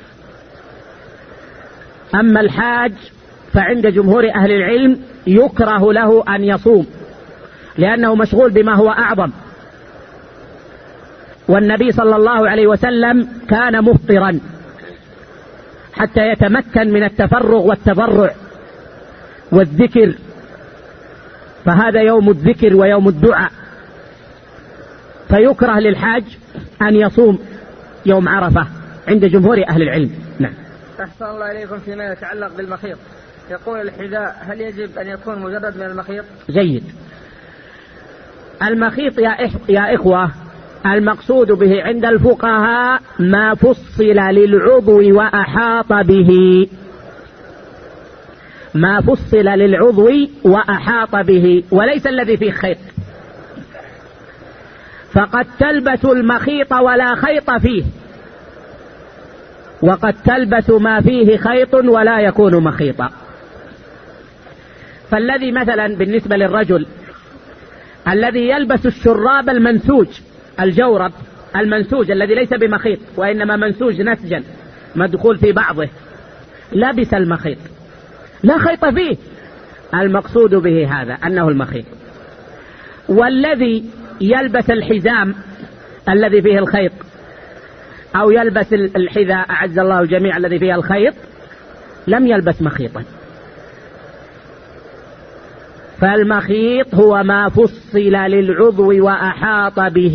أما الحاج فعند جمهور أهل العلم يكره له أن يصوم لأنه مشغول بما هو أعظم، والنبي صلى الله عليه وسلم كان مفطرا حتى يتمكن من التفرغ والتضرع والذكر، فهذا يوم الذكر ويوم الدعاء، فيكره للحاج أن يصوم يوم عرفة عند جمهور أهل العلم. نعم. أحسن الله إليكم فيما يتعلق بالمخيط، يقول الحذاء هل يجب أن يكون مجرد من المخيط؟ جيد. المخيط يا إخوة المقصود به عند الفقهاء ما فصل للعضو وأحاط به، ما فصل للعضو وأحاط به، وليس الذي فيه خيط، فقد تلبس المخيط ولا خيط فيه، وقد تلبس ما فيه خيط ولا يكون مخيطا. فالذي مثلا بالنسبة للرجل الذي يلبس الشراب المنسوج الجورب المنسوج الذي ليس بمخيط وإنما منسوج نسجا مدخول في بعضه، لبس المخيط لا خيط فيه، المقصود به هذا أنه المخيط. والذي يلبس الحزام الذي فيه الخيط أو يلبس الحذاء أعز الله الجميع الذي فيه الخيط لم يلبس مخيطا. فالمخيط هو ما فصل للعضو وأحاط به،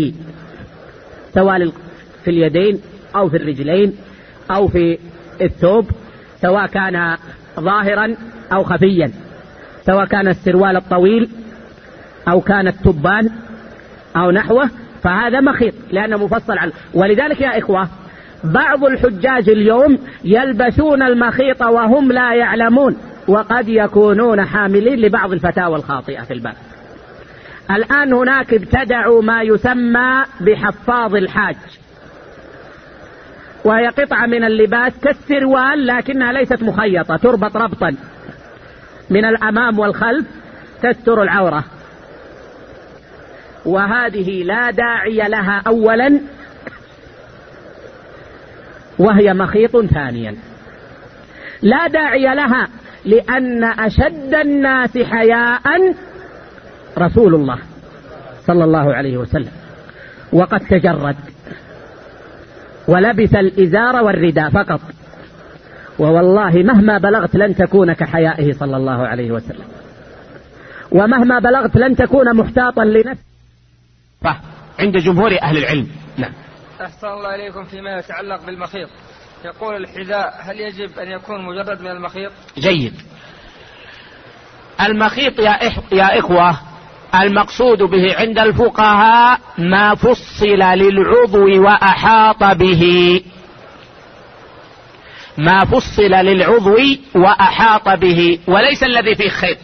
سواء في اليدين أو في الرجلين أو في الثوب، سواء كان ظاهرا أو خفيا، سواء كان السروال الطويل أو كان التبان أو نحوه، فهذا مخيط لأنه مفصل عنه. ولذلك يا إخوة بعض الحجاج اليوم يلبسون المخيط وهم لا يعلمون، وقد يكونون حاملين لبعض الفتاوى الخاطئة في الباب. الآن هناك ابتدعوا ما يسمى بحفاظ الحاج، وهي قطعة من اللباس كالسروال لكنها ليست مخيطة، تربط ربطا من الأمام والخلف تستر العورة، وهذه لا داعي لها أولا، وهي مخيط ثانيا. لا داعي لها لأن أشد الناس حياء رسول الله صلى الله عليه وسلم، وقد تجرد ولبس الإزار والرداء فقط، ووالله مهما بلغت لن تكون كحيائه صلى الله عليه وسلم، ومهما بلغت لن تكون محتاطا لنفسه عند جمهور أهل العلم. نعم. أحسن الله إليكم فيما يتعلق بالمخيط، يقول الحذاء هل يجب أن يكون مجرد من المخيط؟ جيد. المخيط يا إخوة المقصود به عند الفقهاء ما فصل للعضو وأحاط به، ما فصل للعضو وأحاط به، وليس الذي فيه خيط.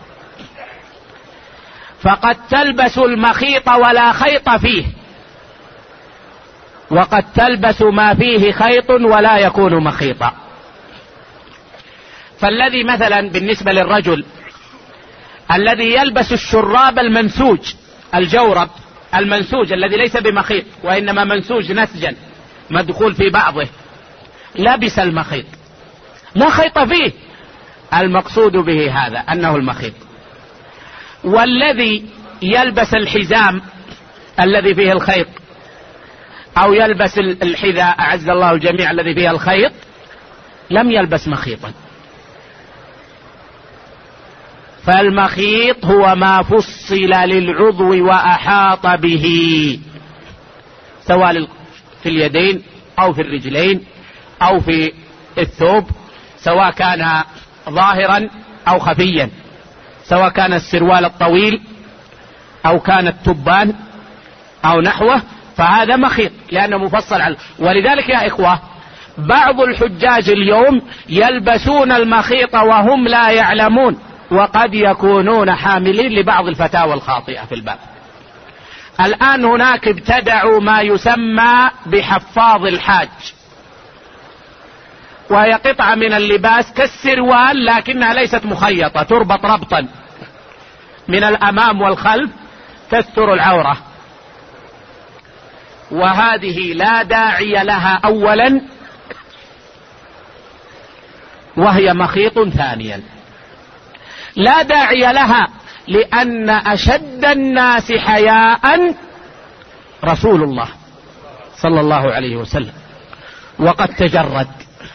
فقد تلبس المخيط ولا خيط فيه، وقد تلبس ما فيه خيط ولا يكون مخيطا. فالذي مثلا بالنسبة للرجل الذي يلبس الشراب المنسوج الجورب المنسوج الذي ليس بمخيط وإنما منسوج نسجا مدخول في بعضه، لبس المخيط لا خيط فيه، المقصود به هذا أنه المخيط. والذي يلبس الحزام الذي فيه الخيط أو يلبس الحذاء أعز الله الجميع الذي فيه الخيط لم يلبس مخيطا. فالمخيط هو ما فصل للعضو وأحاط به، سواء في اليدين أو في الرجلين أو في الثوب، سواء كان ظاهرا أو خفيا، سواء كان السروال الطويل أو كان التبان أو نحوه، فهذا مخيط لأنه مفصل على. ولذلك يا إخوة بعض الحجاج اليوم يلبسون المخيط وهم لا يعلمون، وقد يكونون حاملين لبعض الفتاوى الخاطئة في الباب. الآن هناك ابتدعوا ما يسمى بحفاظ الحاج، وهي قطعة من اللباس كالسروال لكنها ليست مخيطة، تربط ربطا من الأمام والخلف تستر العورة، وهذه لا داعي لها أولا، وهي مخيط ثانيا. لا داعي لها لأن أشد الناس حياء رسول الله صلى الله عليه وسلم، وقد تجرد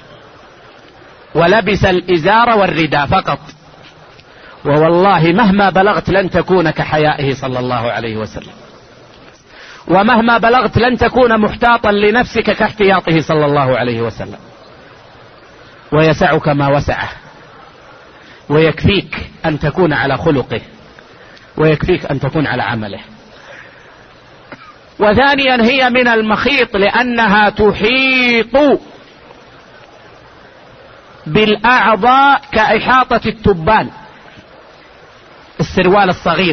ولبس الإزار والرداء فقط، ووالله مهما بلغت لن تكون كحيائه صلى الله عليه وسلم، ومهما بلغت لن تكون محتاطا لنفسك كاحتياطه صلى الله عليه وسلم. ويسعك ما وسعه، ويكفيك أن تكون على خلقه، ويكفيك أن تكون على عمله. وثانيا هي من المخيط لأنها تحيط بالأعضاء كإحاطة التبان، السروال الصغير،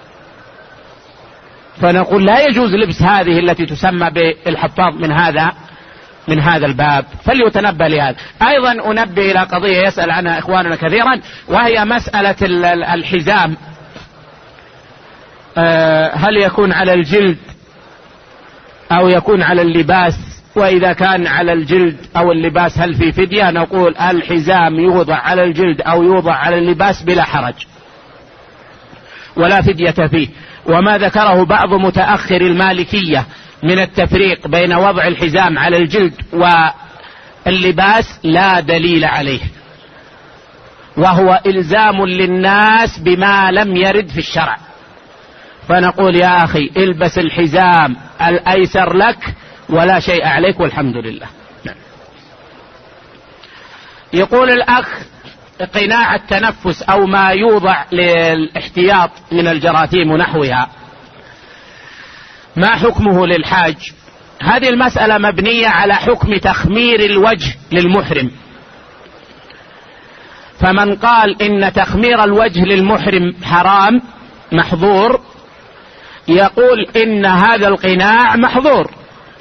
فنقول لا يجوز لبس هذه التي تسمى بالحفاظ من هذا الباب، فليتنبه لهذا. أيضا أنبه إلى قضية يسأل عنها إخواننا كثيرا، وهي مسألة الحزام، هل يكون على الجلد أو يكون على اللباس؟ وإذا كان على الجلد أو اللباس هل في فدية؟ نقول الحزام يوضع على الجلد أو يوضع على اللباس بلا حرج ولا فدية فيه. وما ذكره بعض متأخر المالكية من التفريق بين وضع الحزام على الجلد واللباس لا دليل عليه، وهو إلزام للناس بما لم يرد في الشرع. فنقول يا أخي البس الحزام الأيسر لك ولا شيء عليك والحمد لله. يقول الأخ قناع التنفس أو ما يوضع للاحتياط من الجراثيم ونحوها، ما حكمه للحاج؟ هذه المسألة مبنية على حكم تخمير الوجه للمحرم، فمن قال إن تخمير الوجه للمحرم حرام محظور يقول إن هذا القناع محظور،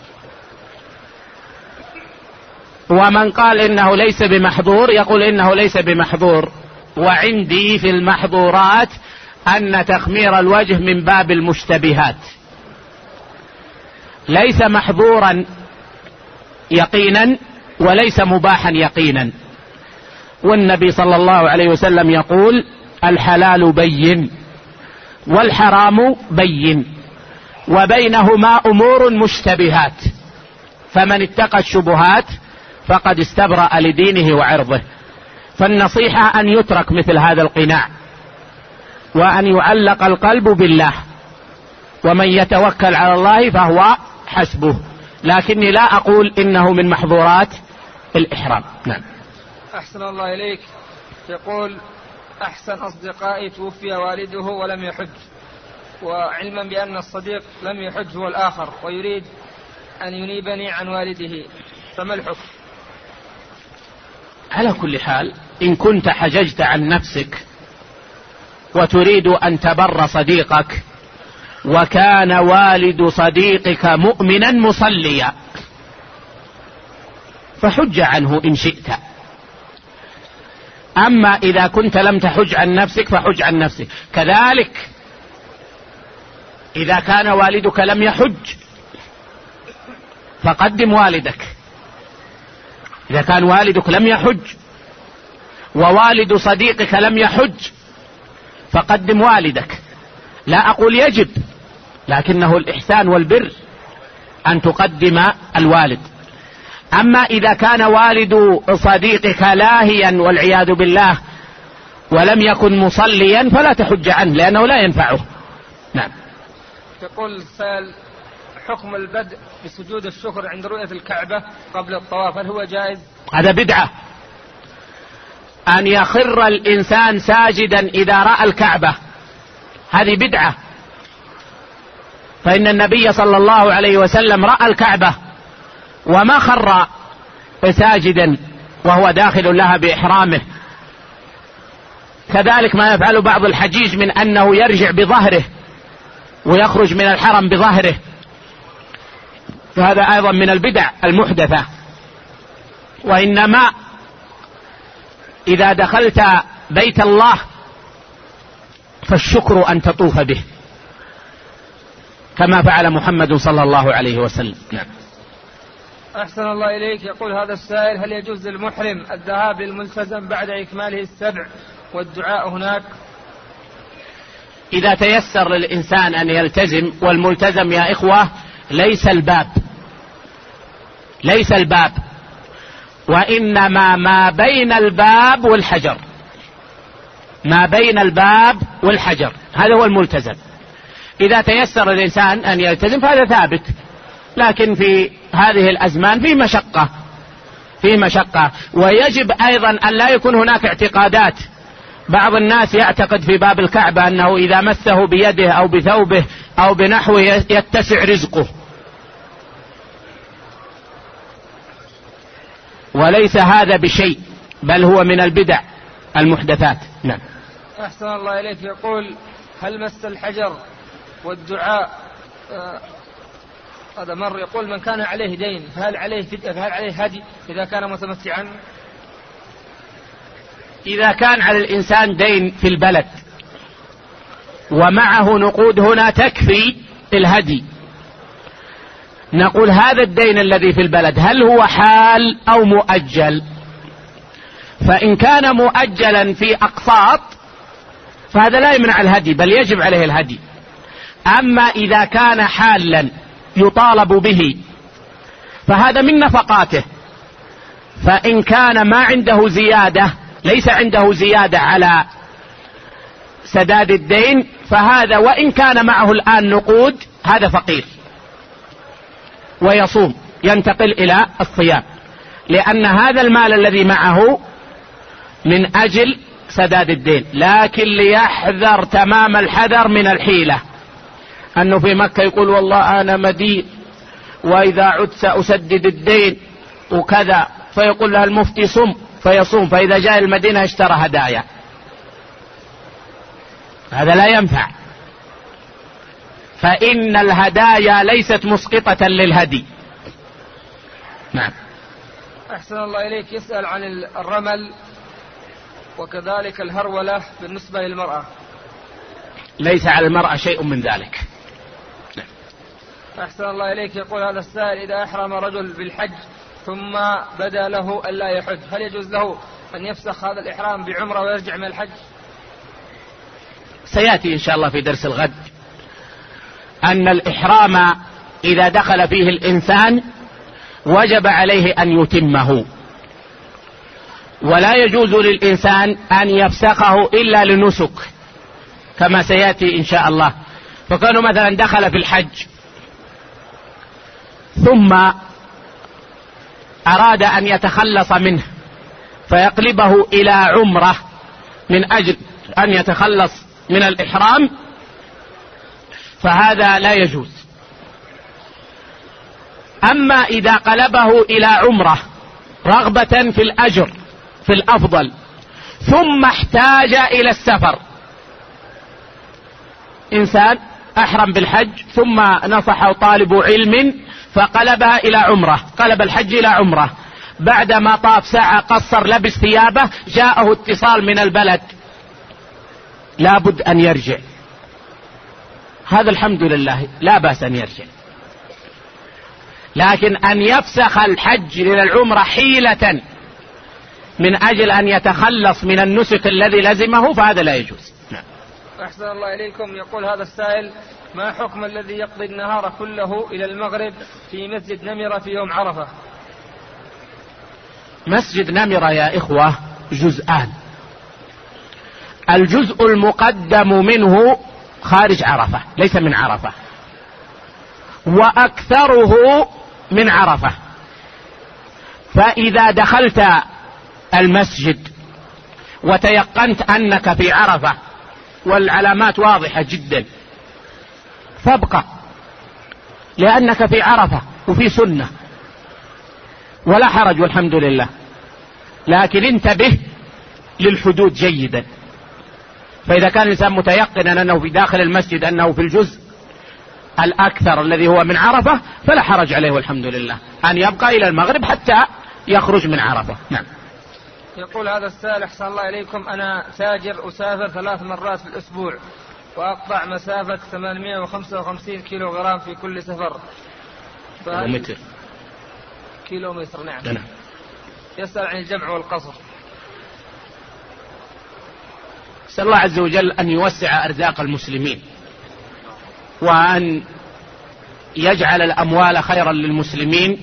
ومن قال إنه ليس بمحظور يقول إنه ليس بمحظور. وعندي في المحظورات أن تخمير الوجه من باب المشتبهات، ليس محظورا يقينا وليس مباحا يقينا. والنبي صلى الله عليه وسلم يقول الحلال بين والحرام بين وبينهما أمور مشتبهات، فمن اتقى الشبهات فقد استبرأ لدينه وعرضه. فالنصيحة أن يترك مثل هذا القناع، وأن يعلق القلب بالله، ومن يتوكل على الله فهو حسبه، لكني لا أقول إنه من محظورات الإحرام. نعم. أحسن الله إليك. يقول أحسن أصدقائي توفي والده ولم يحج، وعلما بأن الصديق لم يحج هو الآخر ويريد أن ينيبني عن والده، فما الحكم؟ على كل حال إن كنت حججت عن نفسك وتريد أن تبر صديقك وكان والد صديقك مؤمنا مصليا فحج عنه إن شئت. أما إذا كنت لم تحج عن نفسك فحج عن نفسك. كذلك إذا كان والدك لم يحج فقدم والدك. إذا كان والدك لم يحج ووالد صديقك لم يحج فقدم والدك. لا أقول يجب، لكنه الإحسان والبر أن تقدم الوالد. أما إذا كان والد صديقك لاهيا والعياذ بالله ولم يكن مصليا فلا تحج عنه لأنه لا ينفعه. نعم. يقول سائل حكم البدء بسجود الشكر عند رؤية الكعبة قبل الطواف، هل هو جائز؟ هذا بدعة، أن يخر الإنسان ساجدا إذا رأى الكعبة، هذه بدعة، فإن النبي صلى الله عليه وسلم رأى الكعبة وما خر ساجدا وهو داخل لها بإحرامه. كذلك ما يفعل بعض الحجيج من أنه يرجع بظهره ويخرج من الحرم بظهره، فهذا أيضا من البدع المحدثة. وإنما إذا دخلت بيت الله فالشكر أن تطوف به كما فعل محمد صلى الله عليه وسلم. نعم. أحسن الله إليك. يقول هذا السائل: هل يجوز للمحرم الذهاب للملتزم بعد إكماله السبع والدعاء هناك؟ إذا تيسر للإنسان أن يلتزم، والملتزم يا إخوة ليس الباب وإنما ما بين الباب والحجر، ما بين الباب والحجر، هذا هو الملتزم. إذا تيسر الإنسان أن يلتزم فهذا ثابت، لكن في هذه الأزمان في مشقة. ويجب أيضا أن لا يكون هناك اعتقادات. بعض الناس يعتقد في باب الكعبة أنه إذا مسه بيده أو بثوبه أو بنحوه يتسع رزقه، وليس هذا بشيء، بل هو من البدع المحدثات. نعم. أحسن الله إليك. يقول: هل مس الحجر والدعاء هذا مر. يقول: من كان عليه دين فهل عليه هدي إذا كان متمتعا؟ إذا كان على الإنسان دين في البلد ومعه نقود هنا تكفي الهدي، نقول هذا الدين الذي في البلد هل هو حال أو مؤجل؟ فإن كان مؤجلا في أقساط فهذا لا يمنع الهدي، بل يجب عليه الهدي. أما إذا كان حالا يطالب به فهذا من نفقاته، فإن كان ما عنده زيادة، ليس عنده زيادة على سداد الدين، فهذا وإن كان معه الآن نقود هذا فقير ويصوم، ينتقل إلى الصيام، لأن هذا المال الذي معه من أجل سداد الدين. لكن ليحذر تمام الحذر من الحيلة، أنه في مكة يقول: والله أنا مدين وإذا عدت سأسدد الدين وكذا، فيقول له المفتي صم فيصوم، فإذا جاء المدينة اشترى هدايا. هذا لا ينفع، فإن الهدايا ليست مسقطة للهدي. نعم. أحسن الله إليك. يسأل عن الرمل وكذلك الهرولة بالنسبة للمرأة. ليس على المرأة شيء من ذلك. أحسن الله إليك. يقول هذا السائل: إذا أحرم رجل بالحج ثم بدا له ألا يحج، هل يجوز له أن يفسخ هذا الإحرام بعمرة ويرجع من الحج؟ سيأتي إن شاء الله في درس الغد أن الإحرام إذا دخل فيه الإنسان وجب عليه أن يتمه، ولا يجوز للإنسان أن يفسخه إلا لنسك كما سيأتي إن شاء الله. فكانوا مثلا دخل في الحج ثم أراد أن يتخلص منه فيقلبه إلى عمرة من أجل أن يتخلص من الإحرام، فهذا لا يجوز. أما إذا قلبه إلى عمرة رغبة في الأجر في الأفضل ثم احتاج إلى السفر، إنسان أحرم بالحج ثم نصح طالب علم فقلبها إلى عمرة، قلب الحج إلى عمرة، بعدما طاف ساعة قصر لبس ثيابه جاءه اتصال من البلد لابد أن يرجع، هذا الحمد لله لا بأس أن يرجع. لكن أن يفسخ الحج للعمرة حيلة من أجل أن يتخلص من النسك الذي لزمه فهذا لا يجوز. أحسن الله إليكم. يقول هذا السائل: ما حكم الذي يقضي النهار كله إلى المغرب في مسجد نمرة في يوم عرفة؟ مسجد نمرة يا إخوة جزءان، الجزء المقدم منه خارج عرفة ليس من عرفة، وأكثره من عرفة. فإذا دخلت المسجد وتيقنت أنك في عرفة والعلامات واضحة جدا، فابقى، لأنك في عرفة وفي سنة ولا حرج والحمد لله. لكن انتبه للحدود جيدا. فإذا كان الإنسان متيقنا أنه في داخل المسجد، أنه في الجزء الأكثر الذي هو من عرفة، فلا حرج عليه والحمد لله أن يبقى إلى المغرب حتى يخرج من عرفة. نعم. يقول هذا السائل: أحسن الله إليكم، أنا تاجر أسافر 3 مرات في الأسبوع وأقطع مسافة 855 كيلوغرام في كل سفر. كيلومتر. نعم. يسأل عن الجمع والقصر. أسأل الله عز وجل أن يوسع أرزاق المسلمين، وأن يجعل الأموال خيرا للمسلمين،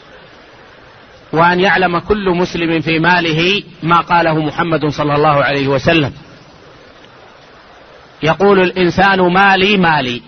وأن يعلم كل مسلم في ماله ما قاله محمد صلى الله عليه وسلم. يقول الإنسان: مالي مالي،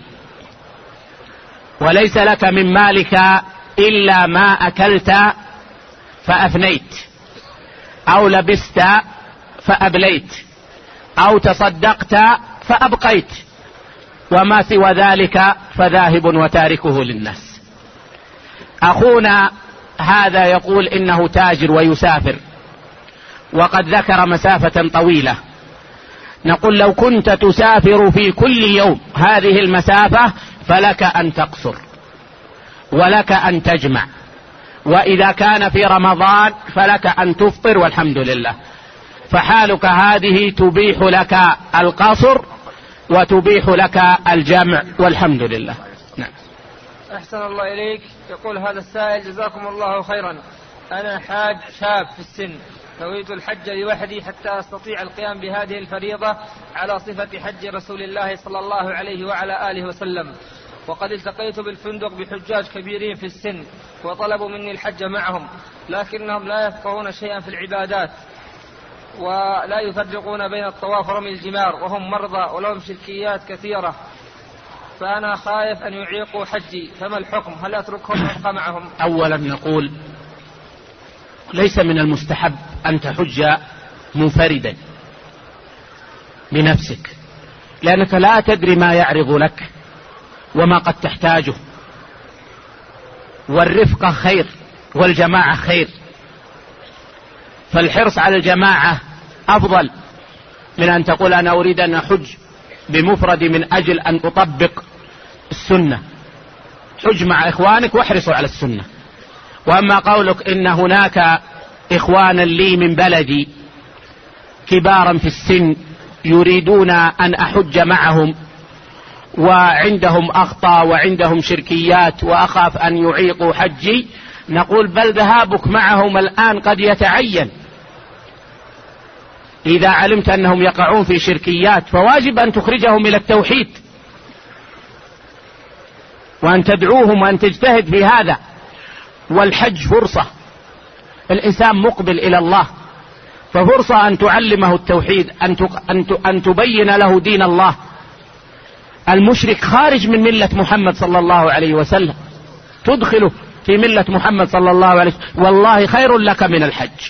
وليس لك من مالك إلا ما أكلت فأفنيت، أو لبست فأبليت، أو تصدقت فأبقيت، وما سوى ذلك فذاهب وتاركه للناس. أخونا هذا يقول إنه تاجر ويسافر، وقد ذكر مسافة طويلة. نقول: لو كنت تسافر في كل يوم هذه المسافة فلك أن تقصر ولك أن تجمع، وإذا كان في رمضان فلك أن تفطر والحمد لله. فحالك هذه تبيح لك القصر وتبيح لك الجمع والحمد لله. نعم. أحسن الله إليك. يقول هذا السائل: جزاكم الله خيرا، أنا حاج شاب في السن، نويت الحج لوحدي حتى أستطيع القيام بهذه الفريضة على صفة حج رسول الله صلى الله عليه وعلى آله وسلم، وقد التقيت بالفندق بحجاج كبيرين في السن وطلبوا مني الحج معهم، لكنهم لا يفقهون شيئا في العبادات ولا يفرقون بين الطواف ورمي الجمار، وهم مرضى ولهم شركيات كثيرة، فأنا خايف أن يعيقوا حجي، فما الحكم؟ هل أتركهم وأبقى معهم؟ أولا نقول: ليس من المستحب أن تحج منفردا بنفسك، لأنك لا تدري ما يعرض لك وما قد تحتاجه، والرفقة خير والجماعة خير، فالحرص على الجماعة أفضل من أن تقول: أنا أريد أن أحج بمفرد من أجل أن أطبق السنة. حج مع إخوانك واحرصوا على السنة. وأما قولك إن هناك إخوانا لي من بلدي كبارا في السن يريدون أن أحج معهم وعندهم أخطاء وعندهم شركيات وأخاف أن يعيقوا حجي، نقول: بل ذهابك معهم الآن قد يتعين. إذا علمت أنهم يقعون في شركيات فواجب أن تخرجهم إلى التوحيد، وأن تدعوهم وأن تجتهد في هذا. والحج فرصة، الإنسان مقبل إلى الله، ففرصة أن تعلمه التوحيد، أن تبين له دين الله. المشرك خارج من ملة محمد صلى الله عليه وسلم، تدخله في ملة محمد صلى الله عليه وسلم، والله خير لك من الحج.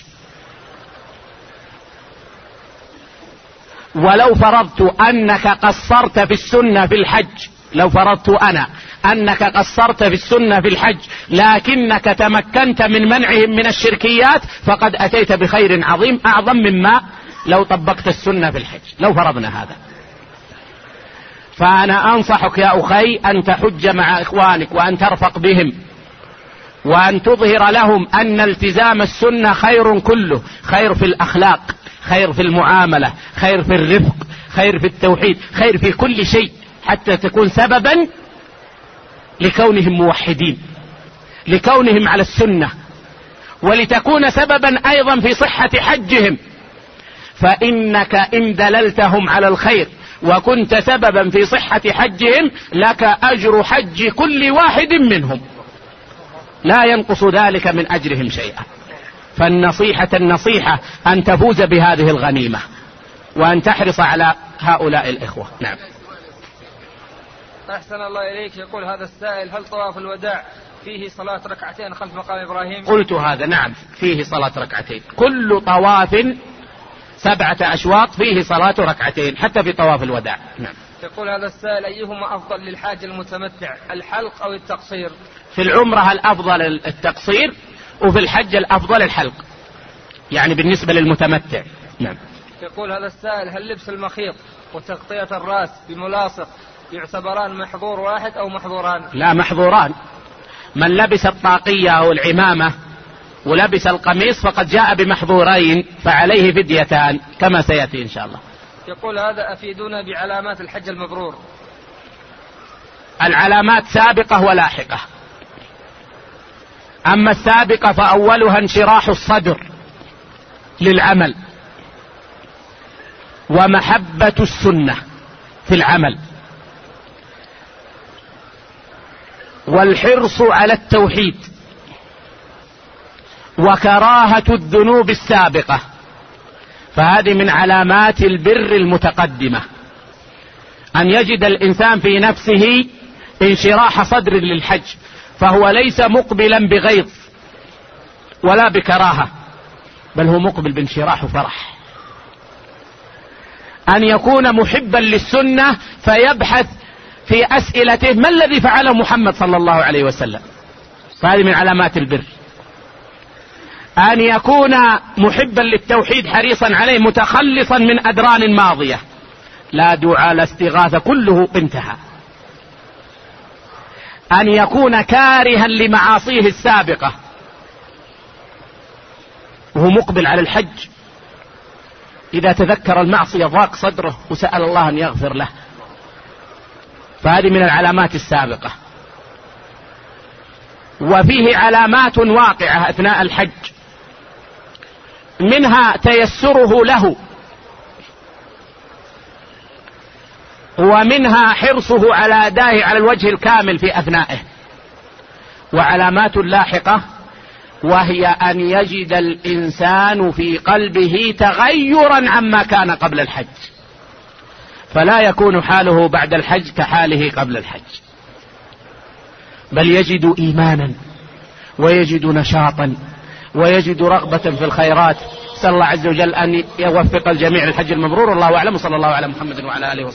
ولو فرضت أنك قصرت في السنة في الحج، لو فرضت أنا أنك قصرت في السنة في الحج لكنك تمكنت من منعهم من الشركيات، فقد أتيت بخير عظيم أعظم مما لو طبقت السنة في الحج، لو فرضنا هذا. فأنا أنصحك يا أخي أن تحج مع إخوانك، وأن ترفق بهم، وأن تظهر لهم أن التزام السنة خير كله، خير في الأخلاق، خير في المعاملة، خير في الرفق، خير في التوحيد، خير في كل شيء، حتى تكون سببا لكونهم موحدين، لكونهم على السنة، ولتكون سببا أيضا في صحة حجهم. فإنك إن دللتهم على الخير وكنت سببا في صحة حجهم لك أجر حج كل واحد منهم، لا ينقص ذلك من أجرهم شيئا. النصيحة أن تفوز بهذه الغنيمة وأن تحرص على هؤلاء الإخوة. نعم. أحسن الله إليك. يقول هذا السائل: هل طواف الوداع فيه صلاة ركعتين خلف مقام إبراهيم؟ قلت هذا، نعم، فيه صلاة ركعتين. كل طواف 7 أشواط فيه صلاة ركعتين حتى في طواف الوداع. نعم. يقول هذا السائل: أيهما أفضل للحاج المتمتع، الحلق أو التقصير؟ في العمرة الأفضل التقصير، وفي الحج الأفضل الحلق، يعني بالنسبة للمتمتع. نعم. يقول هذا السائل: هل لبس المخيط وتغطية الرأس بملاصق يعتبران محظور واحد أو محظوران؟ لا، محظوران. من لبس الطاقية أو العمامة ولبس القميص فقد جاء بمحظورين، فعليه فديتان كما سيأتي إن شاء الله. يقول هذا: أفيدونا بعلامات الحج المبرور. العلامات سابقة ولاحقة. أما السابقة فأولها انشراح الصدر للعمل، ومحبة السنة في العمل، والحرص على التوحيد، وكراهة الذنوب السابقة. فهذه من علامات البر المتقدمة، أن يجد الإنسان في نفسه انشراح صدر للحج، فهو ليس مقبلا بغيظ ولا بكراهة، بل هو مقبل بانشراح وفرح. أن يكون محبا للسنة فيبحث في أسئلته ما الذي فعله محمد صلى الله عليه وسلم، فهذه من علامات البر. أن يكون محبا للتوحيد حريصا عليه، متخلصا من أدران ماضية، لا دعاء لا استغاثة، كله انتهى. أن يكون كارها لمعاصيه السابقة وهو مقبل على الحج، إذا تذكر المعصية ضاق صدره وسأل الله أن يغفر له، فهذه من العلامات السابقة. وفيه علامات واقعة أثناء الحج، منها تيسره له، ومنها حرصه على أدائه على الوجه الكامل في أثنائه. وعلامات لاحقة، وهي أن يجد الإنسان في قلبه تغيرا عما كان قبل الحج، فلا يكون حاله بعد الحج كحاله قبل الحج، بل يجد إيمانا ويجد نشاطا ويجد رغبة في الخيرات. نسأل الله عز وجل أن يوفق الجميع للحج المبرور. والله أعلم، صلى الله على محمد وعلى آله وسلم.